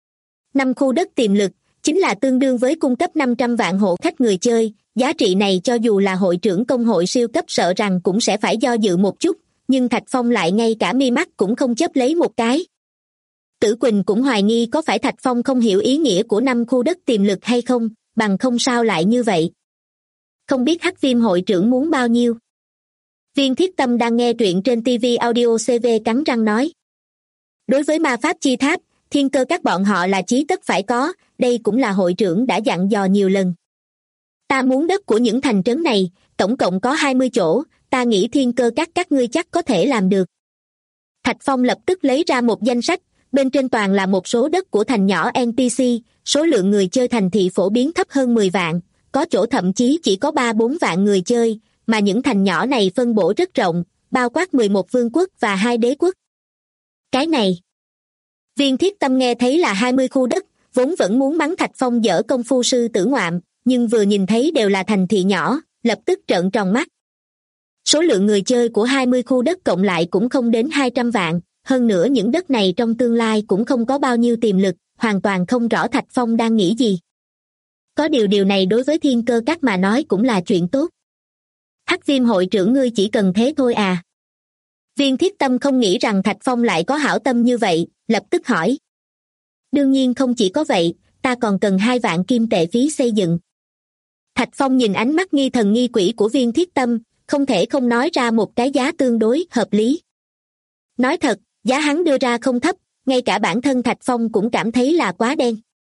Speaker 2: 5 khu đất tiềm lực, chính là tương đương với cung cấp 500 vạn hộ khách người chơi, giá trị này cho dù là hội trưởng công hội siêu cấp sợ rằng cũng sẽ phải do dự một chút, nhưng Thạch Phong lại ngay cả mi mắt cũng không chớp lấy một cái. Tử Quỳnh cũng hoài nghi có phải Thạch Phong không hiểu ý nghĩa của 5 khu đất tiềm lực hay không, bằng không sao lại như vậy. Không biết Hắc Viêm hội trưởng muốn bao nhiêu? Viên Thiết Tâm đang nghe truyện trên TV Audio CV cắn răng nói. Đối với ma pháp chi tháp, thiên cơ các bọn họ là chí tất phải có, đây cũng là hội trưởng đã dặn dò nhiều lần. Ta muốn đất của những thành trấn này, tổng cộng có 20 chỗ, ta nghĩ thiên cơ các ngươi chắc có thể làm được. Thạch Phong lập tức lấy ra một danh sách, bên trên toàn là một số đất của thành nhỏ NPC, số lượng người chơi thành thị phổ biến thấp hơn 10 vạn, có chỗ thậm chí chỉ có 3-4 vạn người chơi, mà những thành nhỏ này phân bổ rất rộng, bao quát 11 vương quốc và 2 đế quốc. Cái này, Viên Thiết Tâm nghe thấy là 20 khu đất, vốn vẫn muốn mắng Thạch Phong dở công phu sư tử ngoạm, nhưng vừa nhìn thấy đều là thành thị nhỏ, lập tức trợn tròn mắt. Số lượng người chơi của 20 khu đất cộng lại cũng không đến 200 vạn, hơn nữa những đất này trong tương lai cũng không có bao nhiêu tiềm lực, hoàn toàn không rõ Thạch Phong đang nghĩ gì. Có điều này đối với thiên cơ các mà nói cũng là chuyện tốt. Hắc Viêm hội trưởng ngươi chỉ cần thế thôi à? Viên Thiết Tâm không nghĩ rằng Thạch Phong lại có hảo tâm như vậy, lập tức hỏi. Đương nhiên không chỉ có vậy, ta còn cần 2 vạn kim tệ phí xây dựng. Thạch Phong nhìn ánh mắt nghi thần nghi quỷ của Viên Thiết Tâm, không thể không nói ra một cái giá tương đối hợp lý. Nói thật, giá hắn đưa ra không thấp, ngay cả bản thân Thạch Phong cũng cảm thấy là quá đen.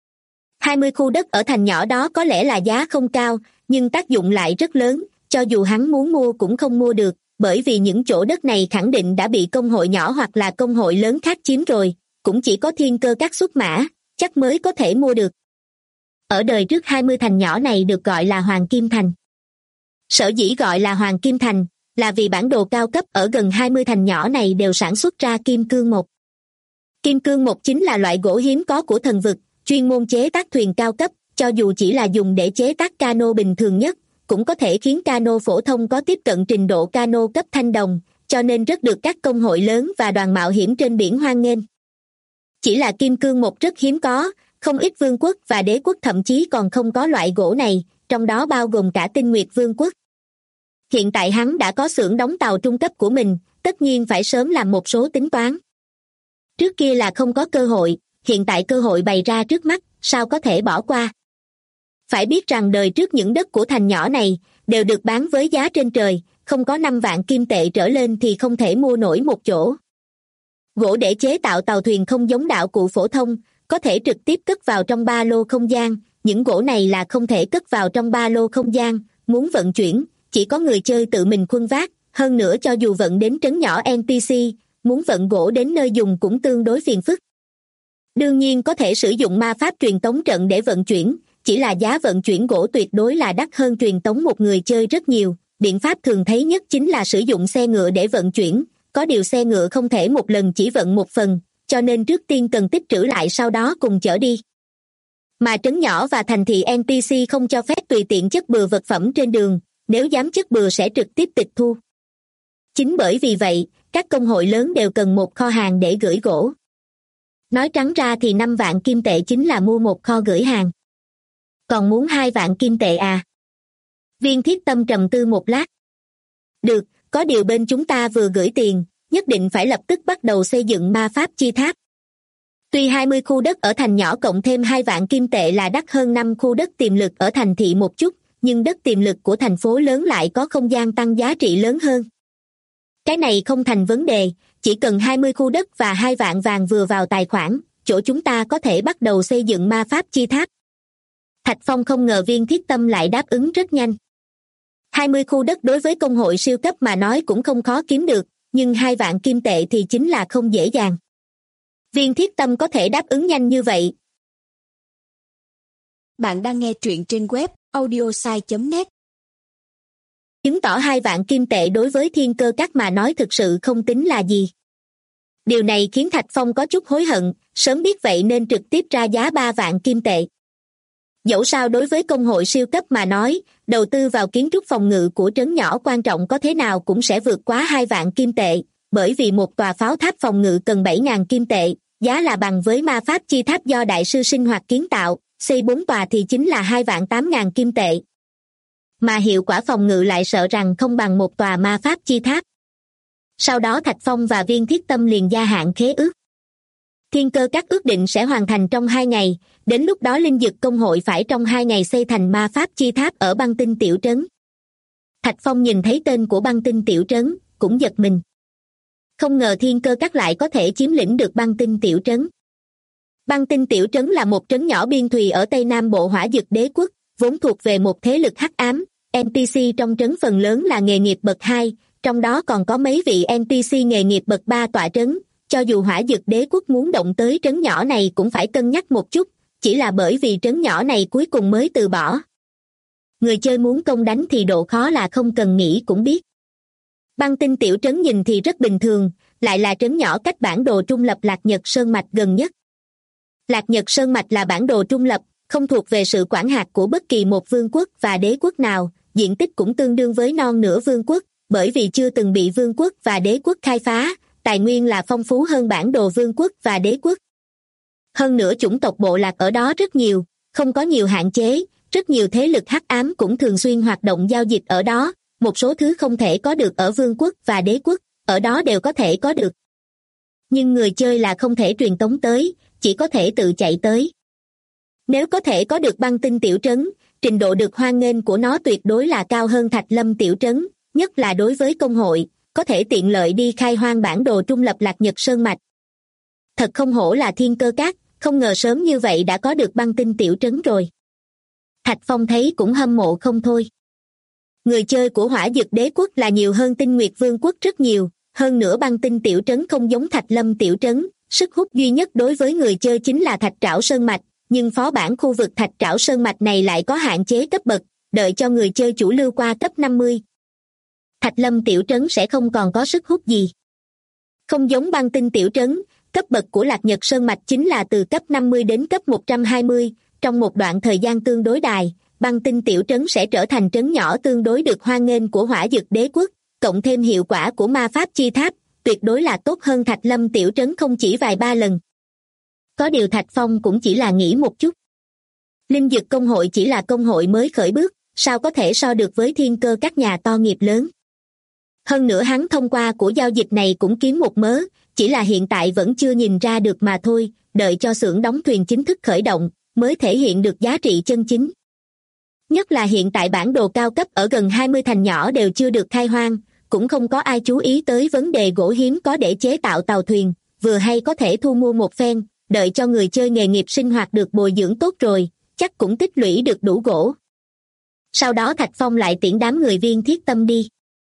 Speaker 2: 20 khu đất ở thành nhỏ đó có lẽ là giá không cao, nhưng tác dụng lại rất lớn, cho dù hắn muốn mua cũng không mua được, bởi vì những chỗ đất này khẳng định đã bị công hội nhỏ hoặc là công hội lớn khác chiếm rồi, cũng chỉ có thiên cơ các xuất mã, chắc mới có thể mua được. Ở đời trước 20 thành nhỏ này được gọi là Hoàng Kim Thành. Sở dĩ gọi là Hoàng Kim Thành, là vì bản đồ cao cấp ở gần 20 thành nhỏ này đều sản xuất ra kim cương mộc. Kim cương mộc chính là loại gỗ hiếm có của thần vực, chuyên môn chế tác thuyền cao cấp, cho dù chỉ là dùng để chế tác cano bình thường nhất, cũng có thể khiến cano phổ thông có tiếp cận trình độ cano cấp thanh đồng, cho nên rất được các công hội lớn và đoàn mạo hiểm trên biển hoan nghênh. Chỉ là kim cương mộc rất hiếm có, không ít vương quốc và đế quốc thậm chí còn không có loại gỗ này, trong đó bao gồm cả Tinh Nguyệt Vương quốc. Hiện tại hắn đã có xưởng đóng tàu trung cấp của mình, tất nhiên phải sớm làm một số tính toán. Trước kia là không có cơ hội, hiện tại cơ hội bày ra trước mắt, sao có thể bỏ qua. Phải biết rằng đời trước những đất của thành nhỏ này, đều được bán với giá trên trời, không có 5 vạn kim tệ trở lên thì không thể mua nổi một chỗ. Gỗ để chế tạo tàu thuyền không giống đạo cụ phổ thông, có thể trực tiếp cất vào trong ba lô không gian, những gỗ này là không thể cất vào trong ba lô không gian, muốn vận chuyển, chỉ có người chơi tự mình khuân vác, hơn nữa cho dù vận đến trấn nhỏ NPC, muốn vận gỗ đến nơi dùng cũng tương đối phiền phức. Đương nhiên có thể sử dụng ma pháp truyền tống trận để vận chuyển, chỉ là giá vận chuyển gỗ tuyệt đối là đắt hơn truyền tống một người chơi rất nhiều, biện pháp thường thấy nhất chính là sử dụng xe ngựa để vận chuyển, có điều xe ngựa không thể một lần chỉ vận một phần, cho nên trước tiên cần tích trữ lại sau đó cùng chở đi. Mà trấn nhỏ và thành thị NPC không cho phép tùy tiện chất bừa vật phẩm trên đường, nếu dám chất bừa sẽ trực tiếp tịch thu. Chính bởi vì vậy, các công hội lớn đều cần một kho hàng để gửi gỗ. Nói trắng ra thì 5 vạn kim tệ chính là mua một kho gửi hàng. Còn muốn 2 vạn kim tệ à? Viên Thiết Tâm trầm tư một lát. Được, có điều bên chúng ta vừa gửi tiền, nhất định phải lập tức bắt đầu xây dựng ma pháp chi tháp. Tuy 20 khu đất ở thành nhỏ cộng thêm 2 vạn kim tệ là đắt hơn 5 khu đất tiềm lực ở thành thị một chút, nhưng đất tiềm lực của thành phố lớn lại có không gian tăng giá trị lớn hơn. Cái này không thành vấn đề, chỉ cần 20 khu đất và 2 vạn vàng vừa vào tài khoản, chỗ chúng ta có thể bắt đầu xây dựng ma pháp chi tháp. Thạch Phong không ngờ Viên Thiết Tâm lại đáp ứng rất nhanh. 20 khu đất đối với công hội siêu cấp mà nói cũng không khó kiếm được, nhưng 2 vạn kim tệ thì chính là không dễ dàng. Viên Thiết Tâm có thể đáp ứng nhanh như vậy.
Speaker 3: Bạn đang nghe truyện trên web audiosai.net.
Speaker 2: Chứng tỏ 2 vạn kim tệ đối với Thiên Cơ Các mà nói thực sự không tính là gì. Điều này khiến Thạch Phong có chút hối hận, sớm biết vậy nên trực tiếp ra giá 3 vạn kim tệ. Dẫu sao đối với công hội siêu cấp mà nói, đầu tư vào kiến trúc phòng ngự của trấn nhỏ quan trọng có thế nào cũng sẽ vượt quá 2 vạn kim tệ, bởi vì một tòa pháo tháp phòng ngự cần 7.000 kim tệ, giá là bằng với ma pháp chi tháp do đại sư sinh hoạt kiến tạo, xây 4 tòa thì chính là 2 vạn 8.000 kim tệ. Mà hiệu quả phòng ngự lại sợ rằng không bằng một tòa ma pháp chi tháp. Sau đó Thạch Phong và Viên Thiết Tâm liền gia hạn khế ước. Thiên Cơ Các ước định sẽ hoàn thành trong 2 ngày, đến lúc đó linh dực công hội phải trong 2 ngày xây thành ma pháp chi tháp ở băng tinh tiểu trấn. Thạch Phong nhìn thấy tên của băng tinh tiểu trấn, cũng giật mình. Không ngờ Thiên Cơ Các lại có thể chiếm lĩnh được băng tinh tiểu trấn. Băng tinh tiểu trấn là một trấn nhỏ biên thùy ở Tây Nam Bộ Hỏa Dực Đế Quốc, vốn thuộc về một thế lực hắc ám. NPC trong trấn phần lớn là nghề nghiệp bậc 2, trong đó còn có mấy vị NPC nghề nghiệp bậc 3 tọa trấn. Cho dù Hỏa Dực Đế Quốc muốn động tới trấn nhỏ này cũng phải cân nhắc một chút, chỉ là bởi vì trấn nhỏ này cuối cùng mới từ bỏ. Người chơi muốn công đánh thì độ khó là không cần nghĩ cũng biết. Băng tinh tiểu trấn nhìn thì rất bình thường, lại là trấn nhỏ cách bản đồ trung lập Lạc Nhật Sơn Mạch gần nhất. Lạc Nhật Sơn Mạch là bản đồ trung lập, không thuộc về sự quản hạt của bất kỳ một vương quốc và đế quốc nào, diện tích cũng tương đương với non nửa vương quốc, bởi vì chưa từng bị vương quốc và đế quốc khai phá, tài nguyên là phong phú hơn bản đồ vương quốc và đế quốc. Hơn nữa chủng tộc bộ lạc ở đó rất nhiều, không có nhiều hạn chế, rất nhiều thế lực hắc ám cũng thường xuyên hoạt động giao dịch ở đó, một số thứ không thể có được ở vương quốc và đế quốc, ở đó đều có thể có được. Nhưng người chơi là không thể truyền tống tới, chỉ có thể tự chạy tới. Nếu có thể có được băng tinh tiểu trấn, trình độ được hoan nghênh của nó tuyệt đối là cao hơn Thạch Lâm tiểu trấn, nhất là đối với công hội, có thể tiện lợi đi khai hoang bản đồ trung lập Lạc Nhật Sơn Mạch. Thật không hổ là Thiên Cơ Các, không ngờ sớm như vậy đã có được băng tinh tiểu trấn rồi. Thạch Phong thấy cũng hâm mộ không thôi. Người chơi của Hỏa Dực Đế Quốc là nhiều hơn Tinh Nguyệt Vương quốc rất nhiều, hơn nữa băng tinh tiểu trấn không giống Thạch Lâm tiểu trấn, sức hút duy nhất đối với người chơi chính là Thạch Trảo Sơn Mạch, nhưng phó bản khu vực Thạch Trảo Sơn Mạch này lại có hạn chế cấp bậc, đợi cho người chơi chủ lưu qua cấp 50. Thạch Lâm tiểu trấn sẽ không còn có sức hút gì. Không giống băng tinh tiểu trấn, cấp bậc của Lạc Nhật Sơn Mạch chính là từ cấp 50 đến cấp 120, trong một đoạn thời gian tương đối dài, băng tinh tiểu trấn sẽ trở thành trấn nhỏ tương đối được hoan nghênh của Hỏa Dực Đế Quốc, cộng thêm hiệu quả của ma pháp chi tháp, tuyệt đối là tốt hơn Thạch Lâm tiểu trấn không chỉ vài ba lần. Có điều Thạch Phong cũng chỉ là nghĩ một chút. Linh Dực công hội chỉ là công hội mới khởi bước, sao có thể so được với Thiên Cơ các nhà to nghiệp lớn. Hơn nữa hắn thông qua của giao dịch này cũng kiếm một mớ, chỉ là hiện tại vẫn chưa nhìn ra được mà thôi, đợi cho xưởng đóng thuyền chính thức khởi động, mới thể hiện được giá trị chân chính. Nhất là hiện tại bản đồ cao cấp ở gần 20 thành nhỏ đều chưa được khai hoang, cũng không có ai chú ý tới vấn đề gỗ hiếm có để chế tạo tàu thuyền, vừa hay có thể thu mua một phen, đợi cho người chơi nghề nghiệp sinh hoạt được bồi dưỡng tốt rồi, chắc cũng tích lũy được đủ gỗ. Sau đó Thạch Phong lại tiễn đám người Viên Thiết Tâm đi.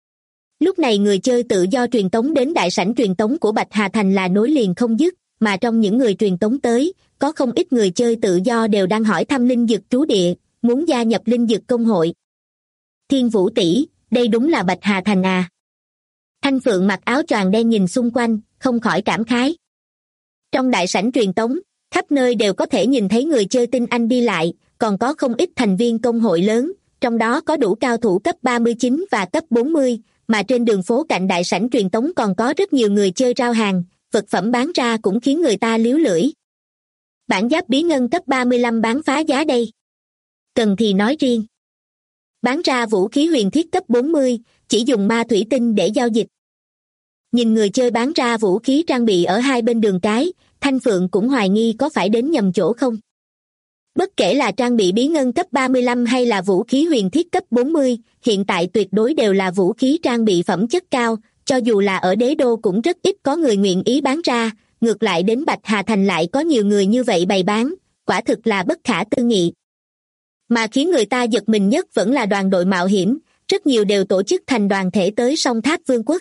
Speaker 2: Lúc này người chơi tự do truyền tống đến đại sảnh truyền tống của Bạch Hà Thành là nối liền không dứt, mà trong những người truyền tống tới, có không ít người chơi tự do đều đang hỏi thăm linh dược trú địa, muốn gia nhập linh dược công hội. Thiên Vũ tỷ, đây đúng là Bạch Hà Thành à? Thanh Phượng mặc áo choàng đen nhìn xung quanh, không khỏi cảm khái. Trong đại sảnh truyền tống, khắp nơi đều có thể nhìn thấy người chơi tinh anh đi lại, còn có không ít thành viên công hội lớn, trong đó có đủ cao thủ cấp 39 và cấp 40, mà trên đường phố cạnh đại sảnh truyền tống còn có rất nhiều người chơi rao hàng, vật phẩm bán ra cũng khiến người ta líu lưỡi. Bản giáp bí ngân cấp 35 bán phá giá đây. Cần thì nói riêng. Bán ra vũ khí huyền thiết cấp 40, chỉ dùng ma thủy tinh để giao dịch. Nhìn người chơi bán ra vũ khí trang bị ở hai bên đường cái, Thanh Phượng cũng hoài nghi có phải đến nhầm chỗ không. Bất kể là trang bị bí ngân cấp 35 hay là vũ khí huyền thiết cấp 40, hiện tại tuyệt đối đều là vũ khí trang bị phẩm chất cao, cho dù là ở đế đô cũng rất ít có người nguyện ý bán ra, ngược lại đến Bạch Hà Thành lại có nhiều người như vậy bày bán, quả thực là bất khả tư nghị. Mà khiến người ta giật mình nhất vẫn là đoàn đội mạo hiểm, rất nhiều đều tổ chức thành đoàn thể tới Song Tháp Vương quốc.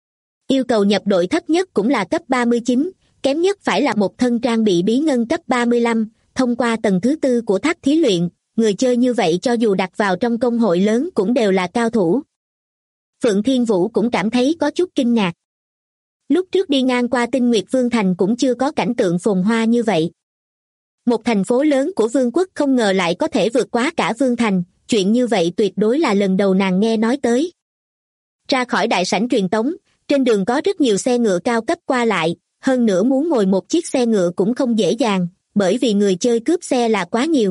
Speaker 2: Yêu cầu nhập đội thấp nhất cũng là cấp 39, kém nhất phải là một thân trang bị bí ngân cấp 35, thông qua tầng thứ 4 của tháp thí luyện, người chơi như vậy cho dù đặt vào trong công hội lớn cũng đều là cao thủ. Phượng Thiên Vũ cũng cảm thấy có chút kinh ngạc. Lúc trước đi ngang qua Tinh Nguyệt Vương Thành cũng chưa có cảnh tượng phồn hoa như vậy. Một thành phố lớn của vương quốc không ngờ lại có thể vượt quá cả Vương Thành, chuyện như vậy tuyệt đối là lần đầu nàng nghe nói tới. Ra khỏi đại sảnh truyền tống, trên đường có rất nhiều xe ngựa cao cấp qua lại, hơn nữa muốn ngồi một chiếc xe ngựa cũng không dễ dàng, bởi vì người chơi cướp xe là quá nhiều.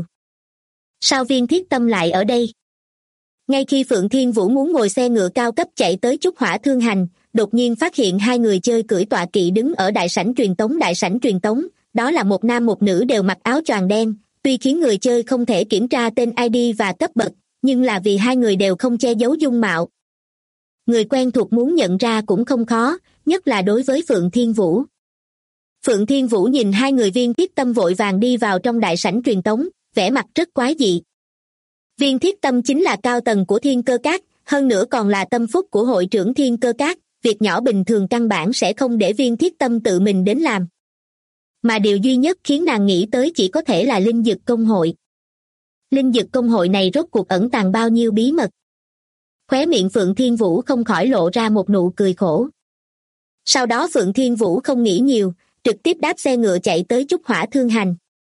Speaker 2: Sao Viên Thiết Tâm lại ở đây? Ngay khi Phượng Thiên Vũ muốn ngồi xe ngựa cao cấp chạy tới Trúc Hỏa Thương Hành, đột nhiên phát hiện hai người chơi cưỡi tọa kỵ đứng ở đại sảnh truyền tống. Đại sảnh truyền tống, đó là một nam một nữ đều mặc áo choàng đen, tuy khiến người chơi không thể kiểm tra tên ID và cấp bậc, nhưng là vì hai người đều không che giấu dung mạo. Người quen thuộc muốn nhận ra cũng không khó, nhất là đối với Phượng Thiên Vũ. Phượng Thiên Vũ nhìn hai người Viên Thiết Tâm vội vàng đi vào trong đại sảnh truyền tống, vẻ mặt rất quái dị. Viên Thiết Tâm chính là cao tầng của Thiên Cơ Các, hơn nữa còn là tâm phúc của hội trưởng Thiên Cơ Các, việc nhỏ bình thường căn bản sẽ không để Viên Thiết Tâm tự mình đến làm. Mà điều duy nhất khiến nàng nghĩ tới chỉ có thể là linh dược công hội. Linh dược công hội này rốt cuộc ẩn tàng bao nhiêu bí mật? Khóe miệng Phượng Thiên Vũ không khỏi lộ ra một nụ cười khổ. Sau đó Phượng Thiên Vũ không nghĩ nhiều, trực tiếp đáp xe ngựa chạy tới Trúc Hỏa Thương Hành.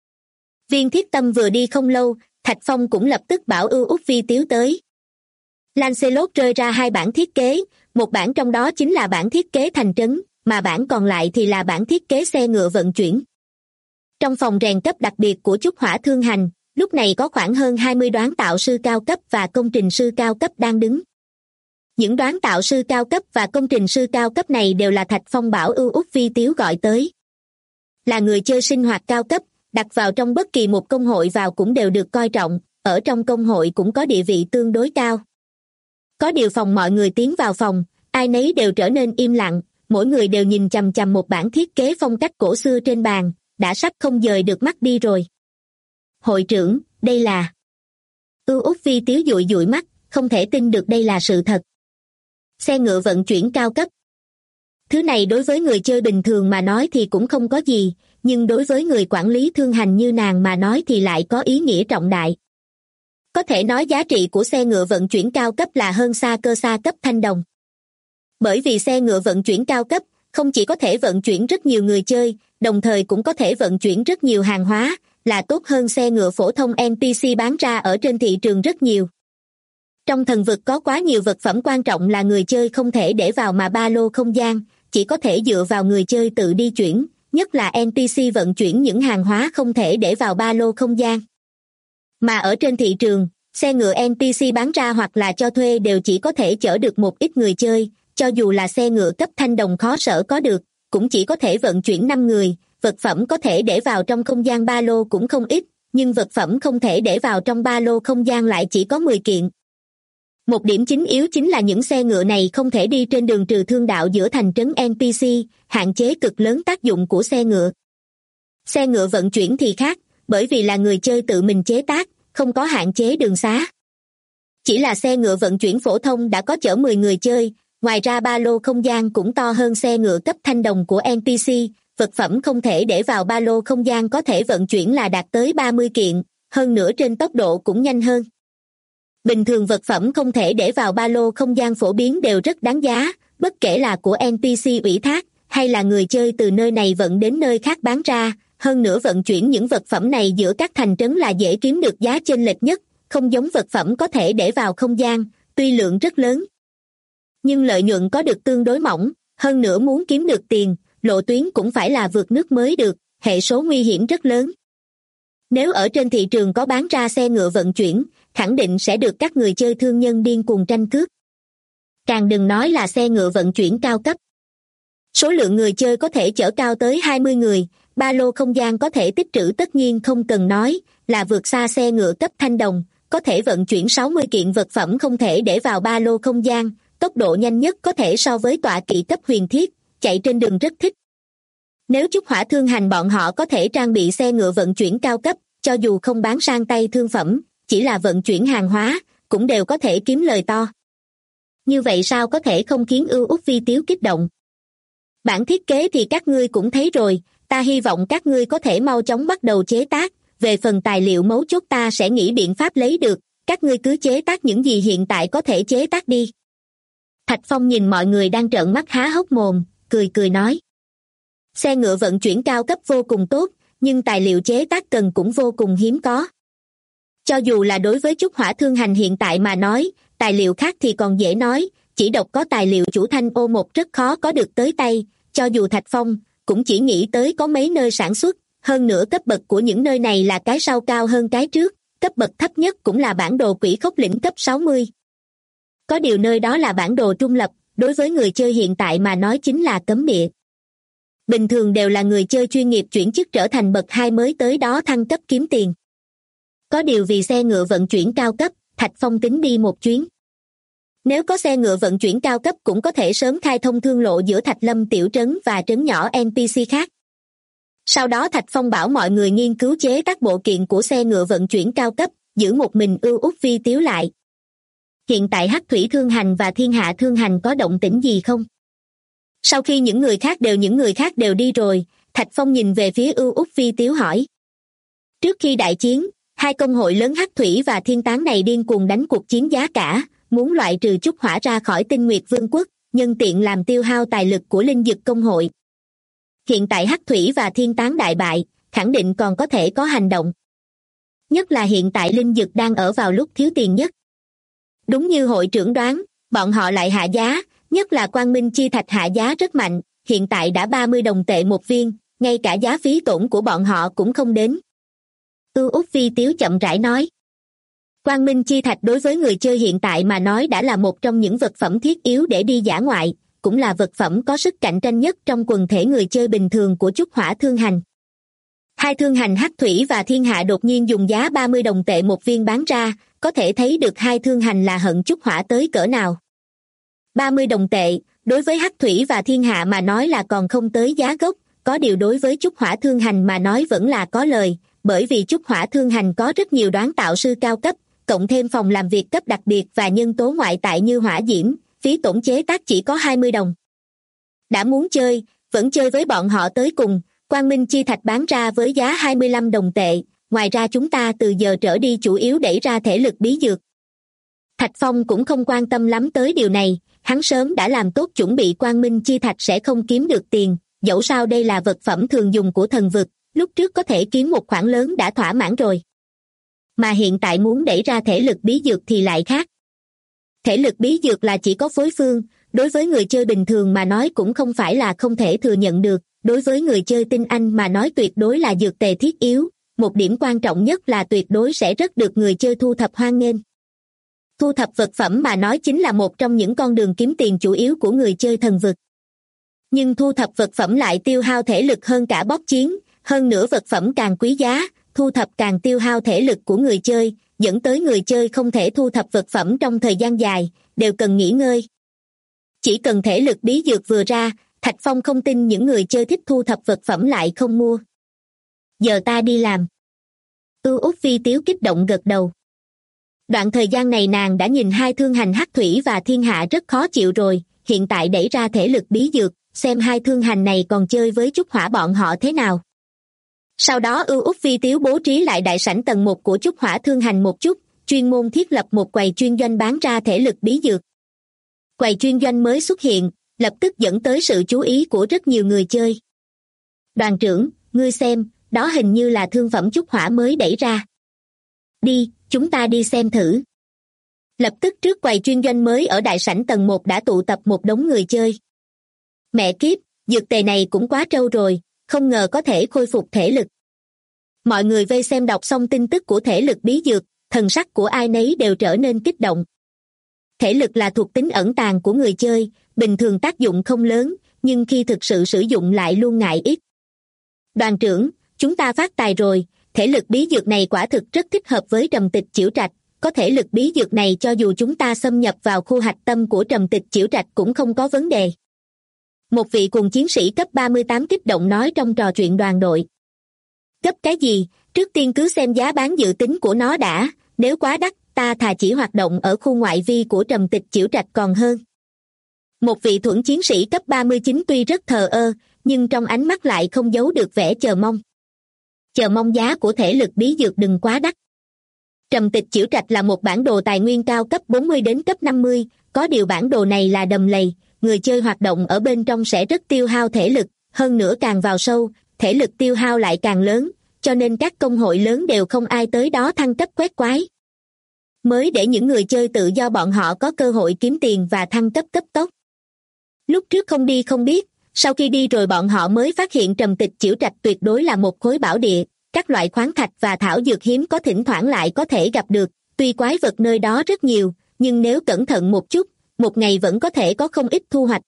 Speaker 2: Viên Thiết Tâm vừa đi không lâu, Thạch Phong cũng lập tức bảo Ưu Úc Vi Tiếu tới. Lancelot rơi ra hai bản thiết kế, một bản trong đó chính là bản thiết kế thành trấn, mà bản còn lại thì là bản thiết kế xe ngựa vận chuyển. Trong phòng rèn cấp đặc biệt của Trúc Hỏa Thương Hành, lúc này có khoảng hơn 20 đoán tạo sư cao cấp và công trình sư cao cấp đang đứng. Những đoán tạo sư cao cấp và công trình sư cao cấp này đều là Thạch Phong bảo Ưu Úc Vi Tiếu gọi tới. Là người chơi sinh hoạt cao cấp, đặt vào trong bất kỳ một công hội vào cũng đều được coi trọng, ở trong công hội cũng có địa vị tương đối cao. Có điều phòng mọi người tiến vào phòng, ai nấy đều trở nên im lặng, mỗi người đều nhìn chằm chằm một bản thiết kế phong cách cổ xưa trên bàn, đã sắp không dời được mắt đi rồi. Hội trưởng, đây là... Ưu Úc Vi Tiếu dụi dụi mắt, không thể tin được đây là sự thật. Xe ngựa vận chuyển cao cấp. Thứ này đối với người chơi bình thường mà nói thì cũng không có gì, nhưng đối với người quản lý thương hành như nàng mà nói thì lại có ý nghĩa trọng đại. Có thể nói giá trị của xe ngựa vận chuyển cao cấp là hơn xa cơ xa cấp thanh đồng. Bởi vì xe ngựa vận chuyển cao cấp không chỉ có thể vận chuyển rất nhiều người chơi, đồng thời cũng có thể vận chuyển rất nhiều hàng hóa, là tốt hơn xe ngựa phổ thông NPC bán ra ở trên thị trường rất nhiều. Trong thần vực có quá nhiều vật phẩm quan trọng là người chơi không thể để vào mà ba lô không gian, chỉ có thể dựa vào người chơi tự đi chuyển, nhất là NPC vận chuyển những hàng hóa không thể để vào ba lô không gian. Mà ở trên thị trường, xe ngựa NPC bán ra hoặc là cho thuê đều chỉ có thể chở được một ít người chơi, cho dù là xe ngựa cấp thanh đồng khó sở có được, cũng chỉ có thể vận chuyển 5 người, vật phẩm có thể để vào trong không gian ba lô cũng không ít, nhưng vật phẩm không thể để vào trong ba lô không gian lại chỉ có 10 kiện. Một điểm chính yếu chính là những xe ngựa này không thể đi trên đường trừ thương đạo giữa thành trấn NPC, hạn chế cực lớn tác dụng của xe ngựa. Xe ngựa vận chuyển thì khác, bởi vì là người chơi tự mình chế tác, không có hạn chế đường xá. Chỉ là xe ngựa vận chuyển phổ thông đã có chở 10 người chơi, ngoài ra ba lô không gian cũng to hơn xe ngựa cấp thanh đồng của NPC, vật phẩm không thể để vào ba lô không gian có thể vận chuyển là đạt tới 30 kiện, hơn nữa trên tốc độ cũng nhanh hơn. Bình thường vật phẩm không thể để vào ba lô không gian phổ biến đều rất đáng giá, bất kể là của NPC ủy thác, hay là người chơi từ nơi này vận đến nơi khác bán ra, hơn nữa vận chuyển những vật phẩm này giữa các thành trấn là dễ kiếm được giá chênh lệch nhất, không giống vật phẩm có thể để vào không gian, tuy lượng rất lớn. Nhưng lợi nhuận có được tương đối mỏng, hơn nữa muốn kiếm được tiền, lộ tuyến cũng phải là vượt nước mới được, hệ số nguy hiểm rất lớn. Nếu ở trên thị trường có bán ra xe ngựa vận chuyển, khẳng định sẽ được các người chơi thương nhân điên cuồng tranh cướp. Càng đừng nói là xe ngựa vận chuyển cao cấp. Số lượng người chơi có thể chở cao tới 20 người, ba lô không gian có thể tích trữ tất nhiên không cần nói, là vượt xa xe ngựa cấp thanh đồng, có thể vận chuyển 60 kiện vật phẩm không thể để vào ba lô không gian, tốc độ nhanh nhất có thể so với tọa kỵ cấp huyền thiết, chạy trên đường rất thích. Nếu Trúc Hỏa Thương Hành bọn họ có thể trang bị xe ngựa vận chuyển cao cấp, cho dù không bán sang tay thương phẩm, chỉ là vận chuyển hàng hóa, cũng đều có thể kiếm lời to. Như vậy sao có thể không khiến Ưu Úc Vi Tiếu kích động? Bản thiết kế thì các ngươi cũng thấy rồi, ta hy vọng các ngươi có thể mau chóng bắt đầu chế tác, về phần tài liệu mấu chốt ta sẽ nghĩ biện pháp lấy được, các ngươi cứ chế tác những gì hiện tại có thể chế tác đi. Thạch Phong nhìn mọi người đang trợn mắt há hốc mồm, cười nói. Xe ngựa vận chuyển cao cấp vô cùng tốt, nhưng tài liệu chế tác cần cũng vô cùng hiếm có. Cho dù là đối với Trúc Hỏa Thương Hành hiện tại mà nói, tài liệu khác thì còn dễ nói, chỉ độc có tài liệu chủ thanh O1 rất khó có được tới tay, cho dù Thạch Phong cũng chỉ nghĩ tới có mấy nơi sản xuất, hơn nữa cấp bậc của những nơi này là cái sau cao hơn cái trước, cấp bậc thấp nhất cũng là bản đồ Quỷ Khốc Lĩnh cấp 60. Có điều nơi đó là bản đồ trung lập, đối với người chơi hiện tại mà nói chính là cấm địa. Bình thường đều là người chơi chuyên nghiệp chuyển chức trở thành bậc 2 mới tới đó thăng cấp kiếm tiền. Có điều vì xe ngựa vận chuyển cao cấp, Thạch Phong tính đi một chuyến. Nếu có xe ngựa vận chuyển cao cấp cũng có thể sớm khai thông thương lộ giữa Thạch Lâm tiểu trấn và trấn nhỏ NPC khác. Sau đó Thạch Phong bảo mọi người nghiên cứu chế tác bộ kiện của xe ngựa vận chuyển cao cấp, giữ một mình Ưu Úc Vi Tiếu lại. Hiện tại Hắc Thủy Thương Hành và Thiên Hạ Thương Hành có động tĩnh gì không? Sau khi những người khác đều đi rồi, Thạch Phong nhìn về phía Ưu Úc Vi Tiếu hỏi. Trước khi đại chiến, hai công hội lớn Hắc Thủy và Thiên Tán này điên cuồng đánh cuộc chiến giá cả, muốn loại trừ Trúc Hỏa ra khỏi Tinh Nguyệt Vương quốc, nhân tiện làm tiêu hao tài lực của Linh Dực công hội. Hiện tại Hắc Thủy và Thiên Tán đại bại, khẳng định còn có thể có hành động. Nhất là hiện tại Linh Dực đang ở vào lúc thiếu tiền nhất. Đúng như hội trưởng đoán, bọn họ lại hạ giá, nhất là Quang Minh Chi Thạch hạ giá rất mạnh, hiện tại đã 30 đồng tệ một viên, ngay cả giá phí tổn của bọn họ cũng không đến. Ưu Úc Vi Tiếu chậm rãi nói. Quang Minh Chi Thạch đối với người chơi hiện tại mà nói đã là một trong những vật phẩm thiết yếu để đi dã ngoại, cũng là vật phẩm có sức cạnh tranh nhất trong quần thể người chơi bình thường của Trúc Hỏa Thương Hành. Hai thương hành Hắc Thủy và Thiên Hạ đột nhiên dùng giá 30 đồng tệ một viên bán ra, có thể thấy được hai thương hành là hận Trúc Hỏa tới cỡ nào. 30 đồng tệ, đối với Hắc Thủy và Thiên Hạ mà nói là còn không tới giá gốc, có điều đối với Trúc Hỏa Thương Hành mà nói vẫn là có lời, bởi vì Trúc Hỏa Thương Hành có rất nhiều đoán tạo sư cao cấp, cộng thêm phòng làm việc cấp đặc biệt và nhân tố ngoại tại như hỏa diễm, phí tổn chế tác chỉ có 20 đồng. Đã muốn chơi, vẫn chơi với bọn họ tới cùng, Quang Minh Chi Thạch bán ra với giá 25 đồng tệ, ngoài ra chúng ta từ giờ trở đi chủ yếu đẩy ra thể lực bí dược. Thạch Phong cũng không quan tâm lắm tới điều này, hắn sớm đã làm tốt chuẩn bị Quang Minh Chi Thạch sẽ không kiếm được tiền, dẫu sao đây là vật phẩm thường dùng của thần vực, lúc trước có thể kiếm một khoản lớn đã thỏa mãn rồi. Mà hiện tại muốn đẩy ra thể lực bí dược thì lại khác. Thể lực bí dược là chỉ có phối phương, đối với người chơi bình thường mà nói cũng không phải là không thể thừa nhận được, đối với người chơi tinh anh mà nói tuyệt đối là dược tề thiết yếu, một điểm quan trọng nhất là tuyệt đối sẽ rất được người chơi thu thập hoan nghênh. Thu thập vật phẩm mà nói chính là một trong những con đường kiếm tiền chủ yếu của người chơi thần vực. Nhưng thu thập vật phẩm lại tiêu hao thể lực hơn cả bóp chiến, hơn nữa vật phẩm càng quý giá, thu thập càng tiêu hao thể lực của người chơi, dẫn tới người chơi không thể thu thập vật phẩm trong thời gian dài, đều cần nghỉ ngơi. Chỉ cần thể lực bí dược vừa ra, Thạch Phong không tin những người chơi thích thu thập vật phẩm lại không mua. Giờ ta đi làm. Út Vi Tiếu kích động gật đầu. Đoạn thời gian này nàng đã nhìn hai thương hành hắc thủy và thiên hạ rất khó chịu rồi, hiện tại đẩy ra thể lực bí dược, xem hai thương hành này còn chơi với Trúc Hỏa bọn họ thế nào. Sau đó Út Vi Tiếu bố trí lại đại sảnh tầng 1 của Trúc Hỏa thương hành một chút, chuyên môn thiết lập một quầy chuyên doanh bán ra thể lực bí dược. Quầy chuyên doanh mới xuất hiện, lập tức dẫn tới sự chú ý của rất nhiều người chơi. Đoàn trưởng, ngươi xem, đó hình như là thương phẩm Trúc Hỏa mới đẩy ra. Đi, chúng ta đi xem thử. Lập tức trước quầy chuyên doanh mới ở đại sảnh tầng 1 đã tụ tập một đống người chơi. Mẹ kiếp, dược tề này cũng quá trâu rồi, không ngờ có thể khôi phục thể lực. Mọi người vây xem đọc xong tin tức của thể lực bí dược, thần sắc của ai nấy đều trở nên kích động. Thể lực là thuộc tính ẩn tàng của người chơi, bình thường tác dụng không lớn, nhưng khi thực sự sử dụng lại luôn ngại ít. Đoàn trưởng, chúng ta phát tài rồi, thể lực bí dược này quả thực rất thích hợp với Trầm Tịch Chiểu Trạch, có thể lực bí dược này cho dù chúng ta xâm nhập vào khu hạch tâm của Trầm Tịch Chiểu Trạch cũng không có vấn đề. Một vị cùng chiến sĩ cấp 38 kích động nói trong trò chuyện đoàn đội. Cấp cái gì, trước tiên cứ xem giá bán dự tính của nó đã, nếu quá đắt, ta thà chỉ hoạt động ở khu ngoại vi của Trầm Tịch Chiểu Trạch còn hơn. Một vị thuẫn chiến sĩ cấp 39 tuy rất thờ ơ, nhưng trong ánh mắt lại không giấu được vẻ chờ mong. Chờ mong giá của thể lực bí dược đừng quá đắt. Trầm Tịch Chiểu Trạch là một bản đồ tài nguyên cao cấp 40 đến cấp 50, có điều bản đồ này là đầm lầy, người chơi hoạt động ở bên trong sẽ rất tiêu hao thể lực, hơn nữa càng vào sâu, thể lực tiêu hao lại càng lớn, cho nên các công hội lớn đều không ai tới đó thăng cấp quét quái. Mới để những người chơi tự do bọn họ có cơ hội kiếm tiền và thăng cấp cấp tốc. Lúc trước không đi không biết, sau khi đi rồi bọn họ mới phát hiện Trầm Tịch Chiểu Trạch tuyệt đối là một khối bảo địa, các loại khoáng thạch và thảo dược hiếm có thỉnh thoảng lại có thể gặp được, tuy quái vật nơi đó rất nhiều, nhưng nếu cẩn thận một chút, một ngày vẫn có thể có không ít thu hoạch.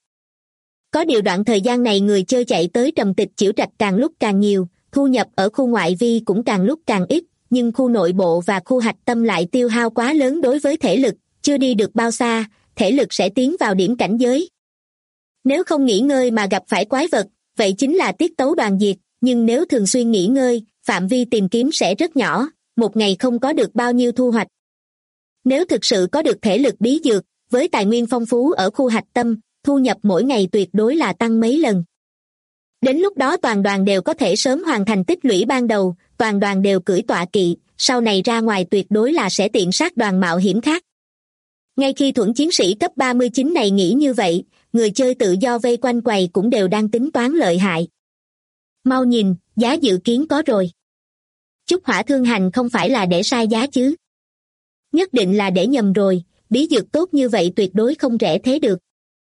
Speaker 2: Có điều đoạn thời gian này người chơi chạy tới Trầm Tịch Chiểu Trạch càng lúc càng nhiều, thu nhập ở khu ngoại vi cũng càng lúc càng ít, nhưng khu nội bộ và khu hạch tâm lại tiêu hao quá lớn đối với thể lực, chưa đi được bao xa, thể lực sẽ tiến vào điểm cảnh giới. Nếu không nghỉ ngơi mà gặp phải quái vật, vậy chính là tiết tấu đoàn diệt, nhưng nếu thường xuyên nghỉ ngơi, phạm vi tìm kiếm sẽ rất nhỏ, một ngày không có được bao nhiêu thu hoạch. Nếu thực sự có được thể lực bí dược, với tài nguyên phong phú ở khu hạch tâm, thu nhập mỗi ngày tuyệt đối là tăng mấy lần. Đến lúc đó toàn đoàn đều có thể sớm hoàn thành tích lũy ban đầu, toàn đoàn đều cưỡi tọa kỵ, sau này ra ngoài tuyệt đối là sẽ tiện sát đoàn mạo hiểm khác. Ngay khi thuẫn chiến sĩ cấp 39 này nghĩ như vậy, người chơi tự do vây quanh quầy cũng đều đang tính toán lợi hại. Mau nhìn, giá dự kiến có rồi. Trúc Hỏa thương hành không phải là để sai giá chứ? Nhất định là để nhầm rồi, bí dược tốt như vậy tuyệt đối không rẻ thế được.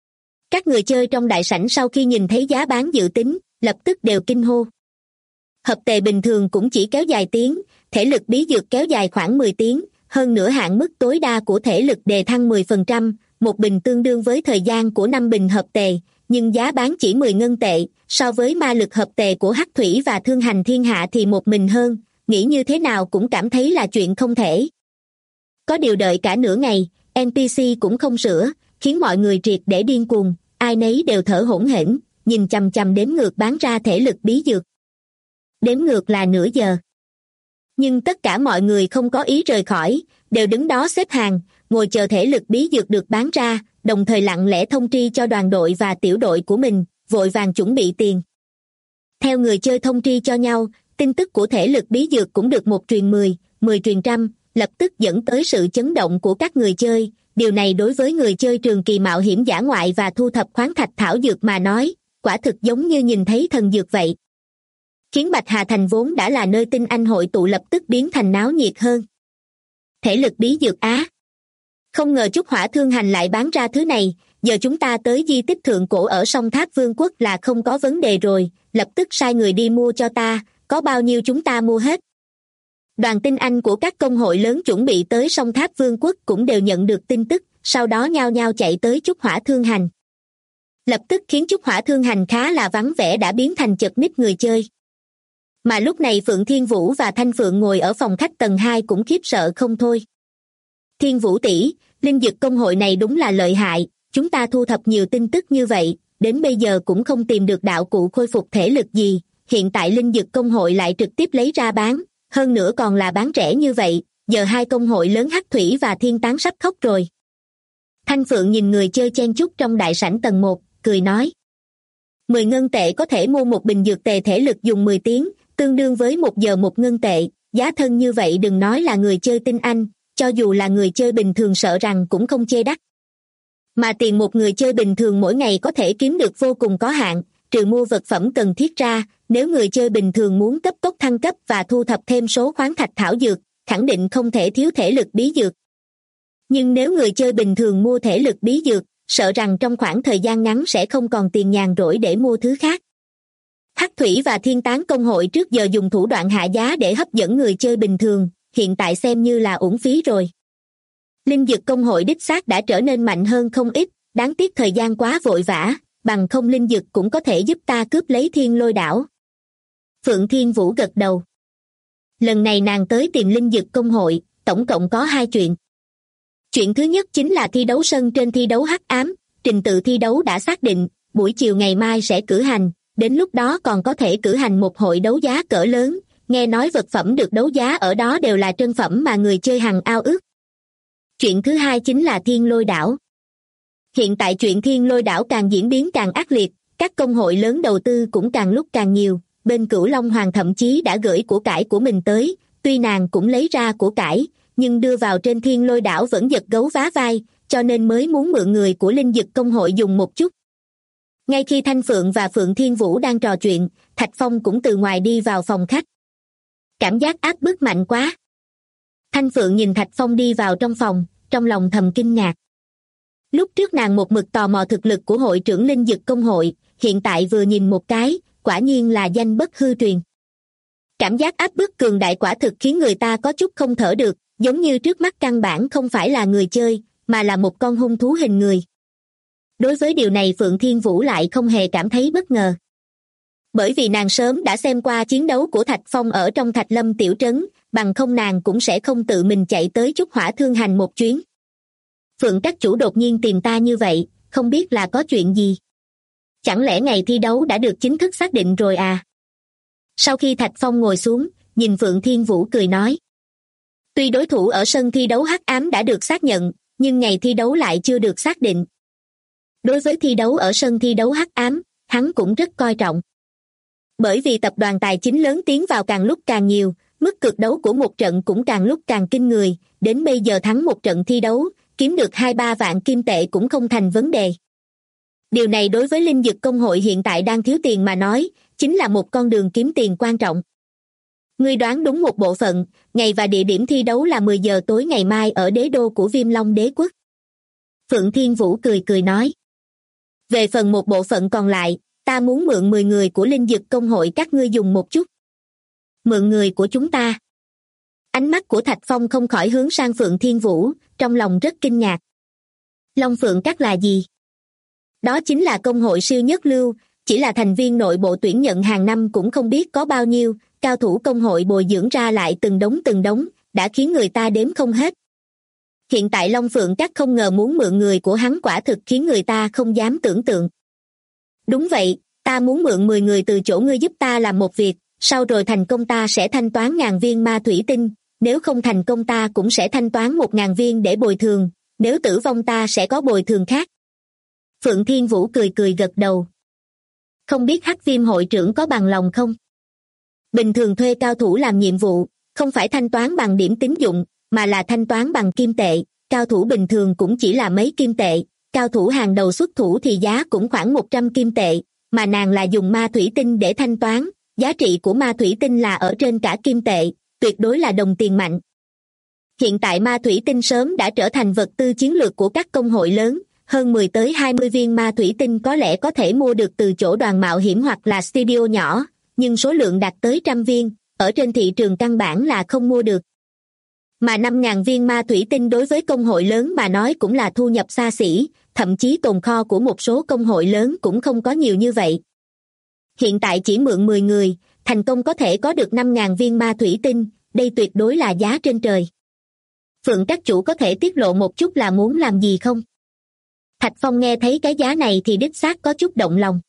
Speaker 2: Các người chơi trong đại sảnh sau khi nhìn thấy giá bán dự tính, lập tức đều kinh hô. Hợp tề bình thường cũng chỉ kéo dài tiếng, thể lực bí dược kéo dài khoảng 10 tiếng, hơn nữa hạn mức tối đa của thể lực đề thăng 10%, một bình tương đương với thời gian của 5 bình hợp tề, nhưng giá bán chỉ 10 ngân tệ, so với ma lực hợp tề của Hắc Thủy và Thương Hành Thiên Hạ thì một mình hơn, nghĩ như thế nào cũng cảm thấy là chuyện không thể. Có điều đợi cả nửa ngày, NPC cũng không sửa, khiến mọi người triệt để điên cuồng, ai nấy đều thở hổn hển, nhìn chằm chằm đếm ngược bán ra thể lực bí dược. Đếm ngược là nửa giờ. Nhưng tất cả mọi người không có ý rời khỏi, đều đứng đó xếp hàng, ngồi chờ thể lực bí dược được bán ra, đồng thời lặng lẽ thông tri cho đoàn đội và tiểu đội của mình, vội vàng chuẩn bị tiền. Theo người chơi thông tri cho nhau, tin tức của thể lực bí dược cũng được 1 truyền 10, 10 truyền trăm, lập tức dẫn tới sự chấn động của các người chơi. Điều này đối với người chơi trường kỳ mạo hiểm dã ngoại và thu thập khoáng thạch thảo dược mà nói, quả thực giống như nhìn thấy thần dược vậy. Khiến Bạch Hà Thành vốn đã là nơi tinh anh hội tụ lập tức biến thành náo nhiệt hơn. Thể lực bí dược á! Không ngờ Trúc Hỏa thương hành lại bán ra thứ này, giờ chúng ta tới di tích thượng cổ ở sông Tháp Vương quốc là không có vấn đề rồi, lập tức sai người đi mua cho ta, có bao nhiêu chúng ta mua hết. Đoàn tinh anh của các công hội lớn chuẩn bị tới sông Tháp Vương quốc cũng đều nhận được tin tức, sau đó nhao nhao chạy tới Trúc Hỏa thương hành. Lập tức khiến Trúc Hỏa thương hành khá là vắng vẻ đã biến thành chật ních người chơi. Mà lúc này Phượng Thiên Vũ và Thanh Phượng ngồi ở phòng khách tầng 2 cũng khiếp sợ không thôi. Thiên Vũ tỷ, linh dực công hội này đúng là lợi hại, chúng ta thu thập nhiều tin tức như vậy, đến bây giờ cũng không tìm được đạo cụ khôi phục thể lực gì, hiện tại linh dực công hội lại trực tiếp lấy ra bán, hơn nữa còn là bán rẻ như vậy, giờ hai công hội lớn Hắc Thủy và Thiên Tán sắp khóc rồi. Thanh Phượng nhìn người chơi chen chúc trong đại sảnh tầng 1, cười nói. 10 ngân tệ có thể mua một bình dược tề thể lực dùng 10 tiếng, tương đương với 1 giờ 1 ngân tệ, giá thân như vậy đừng nói là người chơi tinh anh, cho dù là người chơi bình thường sợ rằng cũng không chê đắt. Mà tiền một người chơi bình thường mỗi ngày có thể kiếm được vô cùng có hạn, trừ mua vật phẩm cần thiết ra, nếu người chơi bình thường muốn cấp tốc thăng cấp và thu thập thêm số khoáng thạch thảo dược, khẳng định không thể thiếu thể lực bí dược. Nhưng nếu người chơi bình thường mua thể lực bí dược, sợ rằng trong khoảng thời gian ngắn sẽ không còn tiền nhàn rỗi để mua thứ khác. Hắc Thủy và Thiên Tán công hội trước giờ dùng thủ đoạn hạ giá để hấp dẫn người chơi bình thường, hiện tại xem như là uổng phí rồi. Linh dực công hội đích xác đã trở nên mạnh hơn không ít, đáng tiếc thời gian quá vội vã, bằng không linh dực cũng có thể giúp ta cướp lấy Thiên Lôi đảo. Phượng Thiên Vũ gật đầu. Lần này nàng tới tìm linh dực công hội, tổng cộng có 2 chuyện. Chuyện thứ nhất chính là thi đấu sân trên thi đấu hắc ám, trình tự thi đấu đã xác định, buổi chiều ngày mai sẽ cử hành, đến lúc đó còn có thể cử hành một hội đấu giá cỡ lớn, nghe nói vật phẩm được đấu giá ở đó đều là trân phẩm mà người chơi hằng ao ước. Chuyện thứ hai chính là Thiên Lôi đảo. Hiện tại chuyện Thiên Lôi đảo càng diễn biến càng ác liệt, các công hội lớn đầu tư cũng càng lúc càng nhiều, bên Cửu Long Hoàng thậm chí đã gửi của cải của mình tới, tuy nàng cũng lấy ra của cải, nhưng đưa vào trên Thiên Lôi đảo vẫn giật gấu vá vai, cho nên mới muốn mượn người của linh dực công hội dùng một chút. Ngay khi Thanh Phượng và Phượng Thiên Vũ đang trò chuyện, Thạch Phong cũng từ ngoài đi vào phòng khách. Cảm giác áp bức mạnh quá. Thanh Phượng nhìn Thạch Phong đi vào trong phòng, trong lòng thầm kinh ngạc. Lúc trước nàng một mực tò mò thực lực của hội trưởng linh dực công hội, hiện tại vừa nhìn một cái, quả nhiên là danh bất hư truyền. Cảm giác áp bức cường đại quả thực khiến người ta có chút không thở được, giống như trước mắt căn bản không phải là người chơi, mà là một con hung thú hình người. Đối với điều này Phượng Thiên Vũ lại không hề cảm thấy bất ngờ. Bởi vì nàng sớm đã xem qua chiến đấu của Thạch Phong ở trong Thạch Lâm tiểu trấn, bằng không nàng cũng sẽ không tự mình chạy tới Trúc Hỏa Thương hành một chuyến. Phượng các chủ đột nhiên tìm ta như vậy, không biết là có chuyện gì. Chẳng lẽ ngày thi đấu đã được chính thức xác định rồi à? Sau khi Thạch Phong ngồi xuống, nhìn Phượng Thiên Vũ cười nói. Tuy đối thủ ở sân thi đấu hắc ám đã được xác nhận, nhưng ngày thi đấu lại chưa được xác định. Đối với thi đấu ở sân thi đấu hắc ám, hắn cũng rất coi trọng. Bởi vì tập đoàn tài chính lớn tiến vào càng lúc càng nhiều, mức cược đấu của một trận cũng càng lúc càng kinh người, đến bây giờ thắng một trận thi đấu, kiếm được 2-3 vạn kim tệ cũng không thành vấn đề. Điều này đối với linh dực công hội hiện tại đang thiếu tiền mà nói, chính là một con đường kiếm tiền quan trọng. Ngươi đoán đúng một bộ phận, ngày và địa điểm thi đấu là 10 giờ tối ngày mai ở đế đô của Viêm Long Đế quốc. Phượng Thiên Vũ cười cười nói. Về phần một bộ phận còn lại, ta muốn mượn 10 người của linh dực công hội các ngươi dùng một chút. Mượn người của chúng ta. Ánh mắt của Thạch Phong không khỏi hướng sang Phượng Thiên Vũ, trong lòng rất kinh ngạc. Long Phượng các là gì? Đó chính là công hội siêu nhất lưu, chỉ là thành viên nội bộ tuyển nhận hàng năm cũng không biết có bao nhiêu, cao thủ công hội bồi dưỡng ra lại từng đống, đã khiến người ta đếm không hết. Hiện tại Long Phượng các không ngờ muốn mượn người của hắn quả thực khiến người ta không dám tưởng tượng. Đúng vậy, ta muốn mượn 10 người từ chỗ ngươi giúp ta làm một việc, sau rồi thành công ta sẽ thanh toán 1000 viên ma thủy tinh, nếu không thành công ta cũng sẽ thanh toán 1000 viên để bồi thường, nếu tử vong ta sẽ có bồi thường khác. Phượng Thiên Vũ cười cười gật đầu. Không biết Hắc Viêm hội trưởng có bằng lòng không? Bình thường thuê cao thủ làm nhiệm vụ, không phải thanh toán bằng điểm tín dụng, mà là thanh toán bằng kim tệ, cao thủ bình thường cũng chỉ là mấy kim tệ, cao thủ hàng đầu xuất thủ thì giá cũng khoảng 100 kim tệ, mà nàng là dùng ma thủy tinh để thanh toán, giá trị của ma thủy tinh là ở trên cả kim tệ, tuyệt đối là đồng tiền mạnh. Hiện tại ma thủy tinh sớm đã trở thành vật tư chiến lược của các công hội lớn, hơn 10 tới 20 viên ma thủy tinh có lẽ có thể mua được từ chỗ đoàn mạo hiểm hoặc là studio nhỏ, nhưng số lượng đạt tới 100 viên, ở trên thị trường căn bản là không mua được. Mà 5.000 viên ma thủy tinh đối với công hội lớn mà nói cũng là thu nhập xa xỉ, thậm chí tồn kho của một số công hội lớn cũng không có nhiều như vậy. Hiện tại chỉ mượn 10 người, thành công có thể có được 5.000 viên ma thủy tinh, đây tuyệt đối là giá trên trời. Phượng các chủ có thể tiết lộ một chút là muốn làm gì không? Thạch Phong nghe thấy cái giá này thì đích xác có chút động lòng.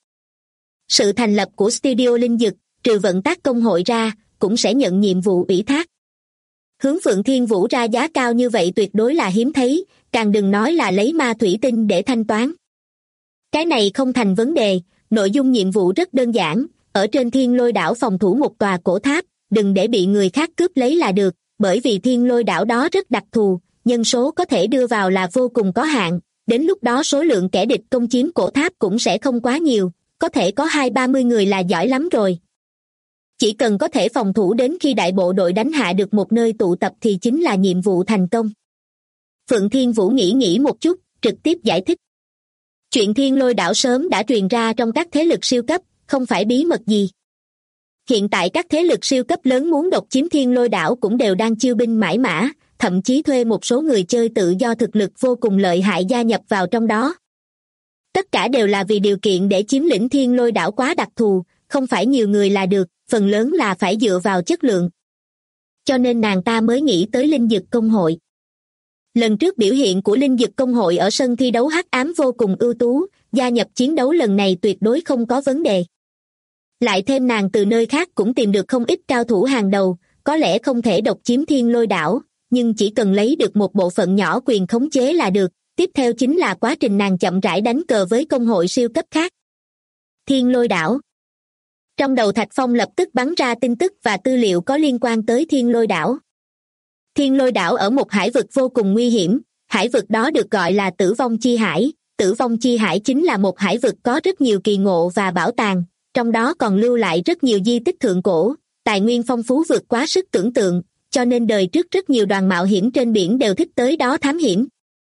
Speaker 2: Sự thành lập của studio linh dực, trừ vận tác công hội ra, cũng sẽ nhận nhiệm vụ ủy thác. Hướng Phượng Thiên Vũ ra giá cao như vậy tuyệt đối là hiếm thấy, càng đừng nói là lấy ma thủy tinh để thanh toán. Cái này không thành vấn đề, nội dung nhiệm vụ rất đơn giản, ở trên Thiên Lôi đảo phòng thủ một tòa cổ tháp, đừng để bị người khác cướp lấy là được, bởi vì Thiên Lôi đảo đó rất đặc thù, nhân số có thể đưa vào là vô cùng có hạn, đến lúc đó số lượng kẻ địch công chiếm cổ tháp cũng sẽ không quá nhiều, có thể có 20-30 người là giỏi lắm rồi. Chỉ cần có thể phòng thủ đến khi đại bộ đội đánh hạ được một nơi tụ tập thì chính là nhiệm vụ thành công. Phượng Thiên Vũ nghĩ một chút, trực tiếp giải thích. Chuyện Thiên Lôi đảo sớm đã truyền ra trong các thế lực siêu cấp, không phải bí mật gì. Hiện tại các thế lực siêu cấp lớn muốn độc chiếm Thiên Lôi đảo cũng đều đang chiêu binh mãi mã, thậm chí thuê một số người chơi tự do thực lực vô cùng lợi hại gia nhập vào trong đó. Tất cả đều là vì điều kiện để chiếm lĩnh Thiên Lôi đảo quá đặc thù, không phải nhiều người là được, phần lớn là phải dựa vào chất lượng. Cho nên nàng ta mới nghĩ tới linh dực công hội. Lần trước biểu hiện của linh dực công hội ở sân thi đấu hắc ám vô cùng ưu tú, gia nhập chiến đấu lần này tuyệt đối không có vấn đề. Lại thêm nàng từ nơi khác cũng tìm được không ít cao thủ hàng đầu, có lẽ không thể độc chiếm Thiên Lôi đảo, nhưng chỉ cần lấy được một bộ phận nhỏ quyền khống chế là được, tiếp theo chính là quá trình nàng chậm rãi đánh cờ với công hội siêu cấp khác. Thiên Lôi đảo. Trong đầu Thạch Phong lập tức bắn ra tin tức và tư liệu có liên quan tới Thiên Lôi đảo. Thiên Lôi đảo ở một hải vực vô cùng nguy hiểm, hải vực đó được gọi là Tử Vong Chi Hải. Tử Vong Chi Hải chính là một hải vực có rất nhiều kỳ ngộ và bảo tàng, trong đó còn lưu lại rất nhiều di tích thượng cổ, tài nguyên phong phú vượt quá sức tưởng tượng, cho nên đời trước rất nhiều đoàn mạo hiểm trên biển đều thích tới đó thám hiểm.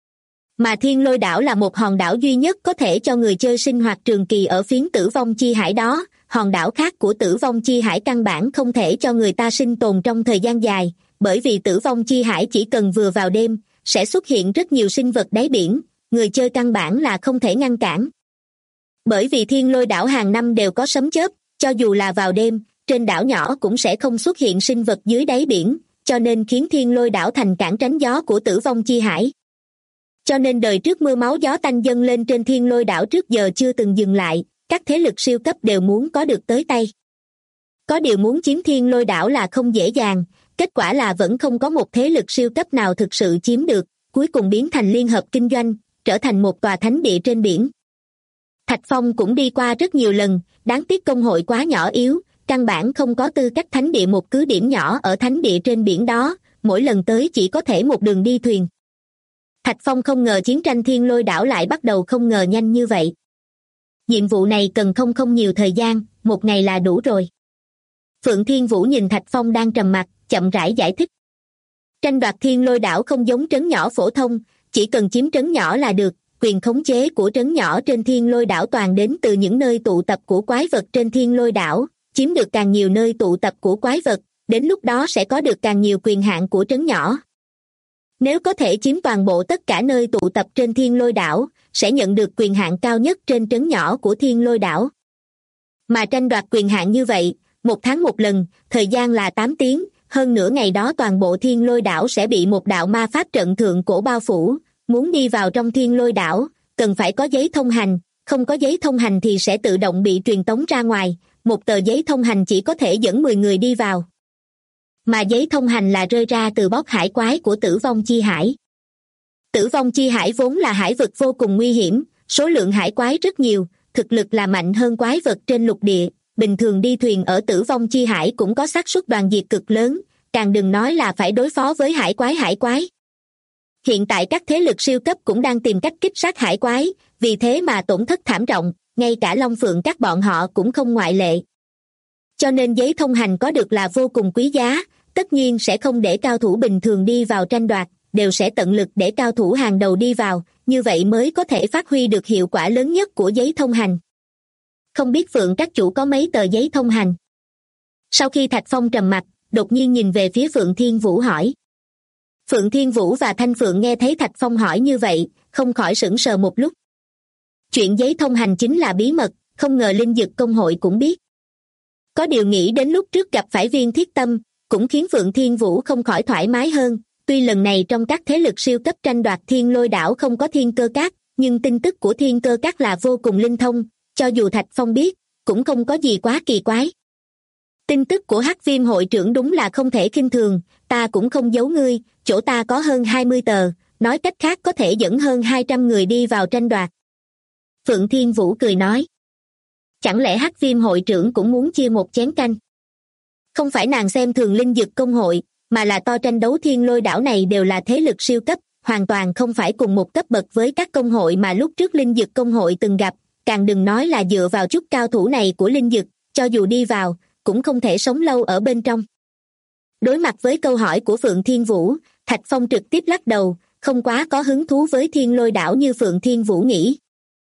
Speaker 2: Mà Thiên Lôi đảo là một hòn đảo duy nhất có thể cho người chơi sinh hoạt trường kỳ ở phiến Tử Vong Chi Hải đó, hòn đảo khác của Tử Vong Chi Hải căn bản không thể cho người ta sinh tồn trong thời gian dài, bởi vì Tử Vong Chi Hải chỉ cần vừa vào đêm, sẽ xuất hiện rất nhiều sinh vật đáy biển, người chơi căn bản là không thể ngăn cản. Bởi vì Thiên Lôi đảo hàng năm đều có sấm chớp, cho dù là vào đêm, trên đảo nhỏ cũng sẽ không xuất hiện sinh vật dưới đáy biển, cho nên khiến Thiên Lôi đảo thành cản tránh gió của Tử Vong Chi Hải. Cho nên đời trước mưa máu gió tanh dâng lên trên Thiên Lôi đảo trước giờ chưa từng dừng lại, các thế lực siêu cấp đều muốn có được tới tay. Có điều muốn chiếm Thiên Lôi đảo là không dễ dàng, kết quả là vẫn không có một thế lực siêu cấp nào thực sự chiếm được, cuối cùng biến thành liên hợp kinh doanh, trở thành một tòa thánh địa trên biển. Thạch Phong cũng đi qua rất nhiều lần, đáng tiếc công hội quá nhỏ yếu, căn bản không có tư cách thánh địa một cứ điểm nhỏ ở thánh địa trên biển đó, mỗi lần tới chỉ có thể một đường đi thuyền. Thạch Phong không ngờ chiến tranh Thiên Lôi đảo lại bắt đầu không ngờ nhanh như vậy. Nhiệm vụ này cần không nhiều thời gian, một ngày là đủ rồi. Phượng Thiên Vũ nhìn Thạch Phong đang trầm mặc, chậm rãi giải thích. Tranh đoạt Thiên Lôi đảo không giống trấn nhỏ phổ thông, chỉ cần chiếm trấn nhỏ là được, quyền khống chế của trấn nhỏ trên Thiên Lôi đảo toàn đến từ những nơi tụ tập của quái vật trên Thiên Lôi đảo, chiếm được càng nhiều nơi tụ tập của quái vật, đến lúc đó sẽ có được càng nhiều quyền hạn của trấn nhỏ. Nếu có thể chiếm toàn bộ tất cả nơi tụ tập trên Thiên Lôi đảo, sẽ nhận được quyền hạn cao nhất trên trấn nhỏ của Thiên Lôi đảo. Mà tranh đoạt quyền hạn như vậy, một tháng một lần, thời gian là 8 tiếng, hơn nửa ngày đó toàn bộ Thiên Lôi đảo sẽ bị một đạo ma pháp trận thượng cổ bao phủ, muốn đi vào trong Thiên Lôi đảo, cần phải có giấy thông hành, không có giấy thông hành thì sẽ tự động bị truyền tống ra ngoài, một tờ giấy thông hành chỉ có thể dẫn 10 người đi vào. Mà giấy thông hành là rơi ra từ bóc hải quái của Tử Vong Chi Hải. Tử Vong Chi Hải vốn là hải vực vô cùng nguy hiểm, số lượng hải quái rất nhiều, thực lực là mạnh hơn quái vật trên lục địa, bình thường đi thuyền ở Tử Vong Chi Hải cũng có xác suất đoàn diệt cực lớn, càng đừng nói là phải đối phó với hải quái. Hiện tại các thế lực siêu cấp cũng đang tìm cách kích sát hải quái, vì thế mà tổn thất thảm trọng, ngay cả Long Phượng các bọn họ cũng không ngoại lệ. Cho nên giấy thông hành có được là vô cùng quý giá, tất nhiên sẽ không để cao thủ bình thường đi vào tranh đoạt, đều sẽ tận lực để cao thủ hàng đầu đi vào, như vậy mới có thể phát huy được hiệu quả lớn nhất của giấy thông hành. Không biết Phượng các chủ có mấy tờ giấy thông hành? Sau khi Thạch Phong trầm mặc, đột nhiên nhìn về phía Phượng Thiên Vũ hỏi. Phượng Thiên Vũ và Thanh Phượng nghe thấy Thạch Phong hỏi như vậy, không khỏi sững sờ một lúc. Chuyện giấy thông hành chính là bí mật, không ngờ linh dực công hội cũng biết. Có điều nghĩ đến lúc trước gặp phải Viên Thiết Tâm, cũng khiến Phượng Thiên Vũ không khỏi thoải mái hơn. Tuy lần này trong các thế lực siêu cấp tranh đoạt Thiên Lôi Đảo không có Thiên Cơ Các, nhưng tin tức của Thiên Cơ Các là vô cùng linh thông, cho dù Thạch Phong biết, cũng không có gì quá kỳ quái. Tin tức của Hắc Viêm hội trưởng đúng là không thể khinh thường, ta cũng không giấu ngươi, chỗ ta có hơn 20 tờ, nói cách khác có thể dẫn hơn 200 người đi vào tranh đoạt. Phượng Thiên Vũ cười nói. Chẳng lẽ Hắc Viêm hội trưởng cũng muốn chia một chén canh? Không phải nàng xem thường Linh Dực công hội, mà là to tranh đấu Thiên Lôi Đảo này đều là thế lực siêu cấp, hoàn toàn không phải cùng một cấp bậc với các công hội mà lúc trước Linh Dực công hội từng gặp, càng đừng nói là dựa vào chút cao thủ này của Linh Dực, cho dù đi vào, cũng không thể sống lâu ở bên trong. Đối mặt với câu hỏi của Phượng Thiên Vũ, Thạch Phong trực tiếp lắc đầu, không quá có hứng thú với Thiên Lôi Đảo như Phượng Thiên Vũ nghĩ.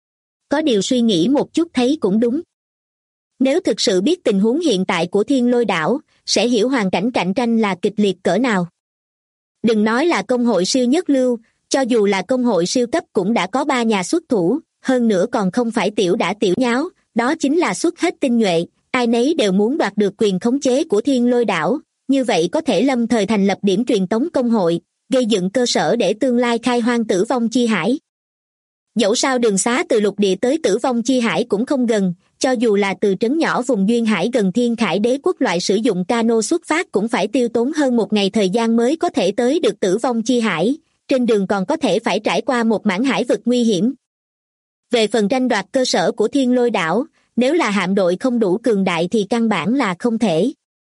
Speaker 2: Có điều suy nghĩ một chút thấy cũng đúng. Nếu thực sự biết tình huống hiện tại của Thiên Lôi Đảo, sẽ hiểu hoàn cảnh cạnh tranh là kịch liệt cỡ nào. Đừng nói là công hội siêu nhất lưu, cho dù là công hội siêu cấp cũng đã có 3 nhà xuất thủ, hơn nữa còn không phải tiểu đã tiểu nháo, đó chính là xuất hết tinh nhuệ, ai nấy đều muốn đoạt được quyền khống chế của Thiên Lôi Đảo, như vậy có thể lâm thời thành lập điểm truyền tống công hội, gây dựng cơ sở để tương lai khai hoang Tử Vong Chi Hải. Dẫu sao đường xá từ lục địa tới Tử Vong Chi Hải cũng không gần, cho dù là từ trấn nhỏ vùng duyên hải gần Thiên Khải Đế quốc loại sử dụng cano xuất phát cũng phải tiêu tốn hơn 1 ngày thời gian mới có thể tới được Tử Vong Chi Hải, trên đường còn có thể phải trải qua một mảng hải vực nguy hiểm. Về phần tranh đoạt cơ sở của Thiên Lôi Đảo, nếu là hạm đội không đủ cường đại thì căn bản là không thể.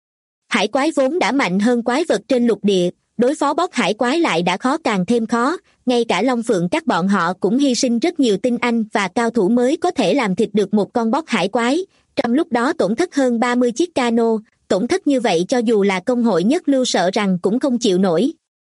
Speaker 2: Hải quái vốn đã mạnh hơn quái vật trên lục địa, đối phó bóc hải quái lại đã khó càng thêm khó, ngay cả Long Phượng các bọn họ cũng hy sinh rất nhiều tinh anh và cao thủ mới có thể làm thịt được một con bóc hải quái, trong lúc đó tổn thất hơn 30 chiếc cano, tổn thất như vậy cho dù là công hội nhất lưu sợ rằng cũng không chịu nổi.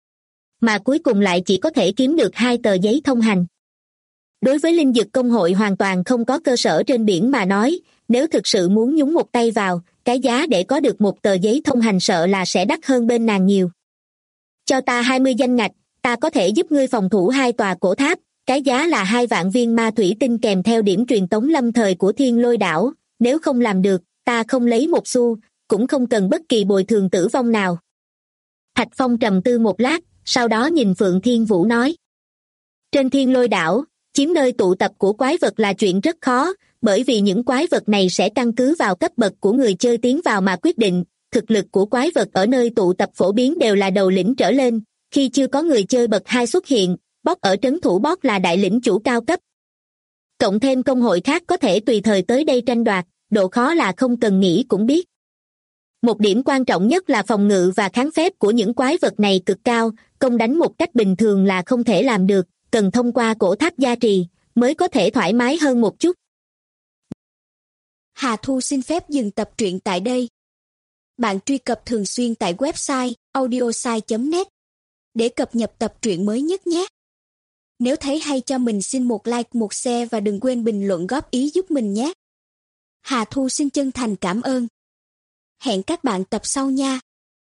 Speaker 2: Mà cuối cùng lại chỉ có thể kiếm được 2 tờ giấy thông hành. Đối với Linh Dực công hội hoàn toàn không có cơ sở trên biển mà nói, nếu thực sự muốn nhúng một tay vào, cái giá để có được một tờ giấy thông hành sợ là sẽ đắt hơn bên nàng nhiều. Cho ta 20 danh ngạch, ta có thể giúp ngươi phòng thủ 2 tòa cổ tháp, cái giá là 2 vạn viên ma thủy tinh kèm theo điểm truyền tống lâm thời của Thiên Lôi Đảo, nếu không làm được, ta không lấy một xu, cũng không cần bất kỳ bồi thường tử vong nào. Thạch Phong trầm tư một lát, sau đó nhìn Phượng Thiên Vũ nói. Trên Thiên Lôi Đảo, chiếm nơi tụ tập của quái vật là chuyện rất khó, bởi vì những quái vật này sẽ căn cứ vào cấp bậc của người chơi tiến vào mà quyết định, thực lực của quái vật ở nơi tụ tập phổ biến đều là đầu lĩnh trở lên, khi chưa có người chơi bậc 2 xuất hiện, boss ở trấn thủ boss là đại lĩnh chủ cao cấp. Cộng thêm công hội khác có thể tùy thời tới đây tranh đoạt, độ khó là không cần nghĩ cũng biết. Một điểm quan trọng nhất là phòng ngự và kháng phép của những quái vật này cực cao, công đánh một cách bình thường là không thể làm được, cần thông qua cổ tháp gia trì, mới có thể thoải mái hơn một chút.
Speaker 3: Hà Thu xin phép dừng tập truyện tại đây. Bạn truy cập thường xuyên tại website audiosai.net để cập nhật tập truyện mới nhất nhé. Nếu thấy hay cho mình xin một like, một share và đừng quên bình luận góp ý giúp mình nhé. Hà Thu xin chân thành cảm ơn. Hẹn các bạn tập sau nha.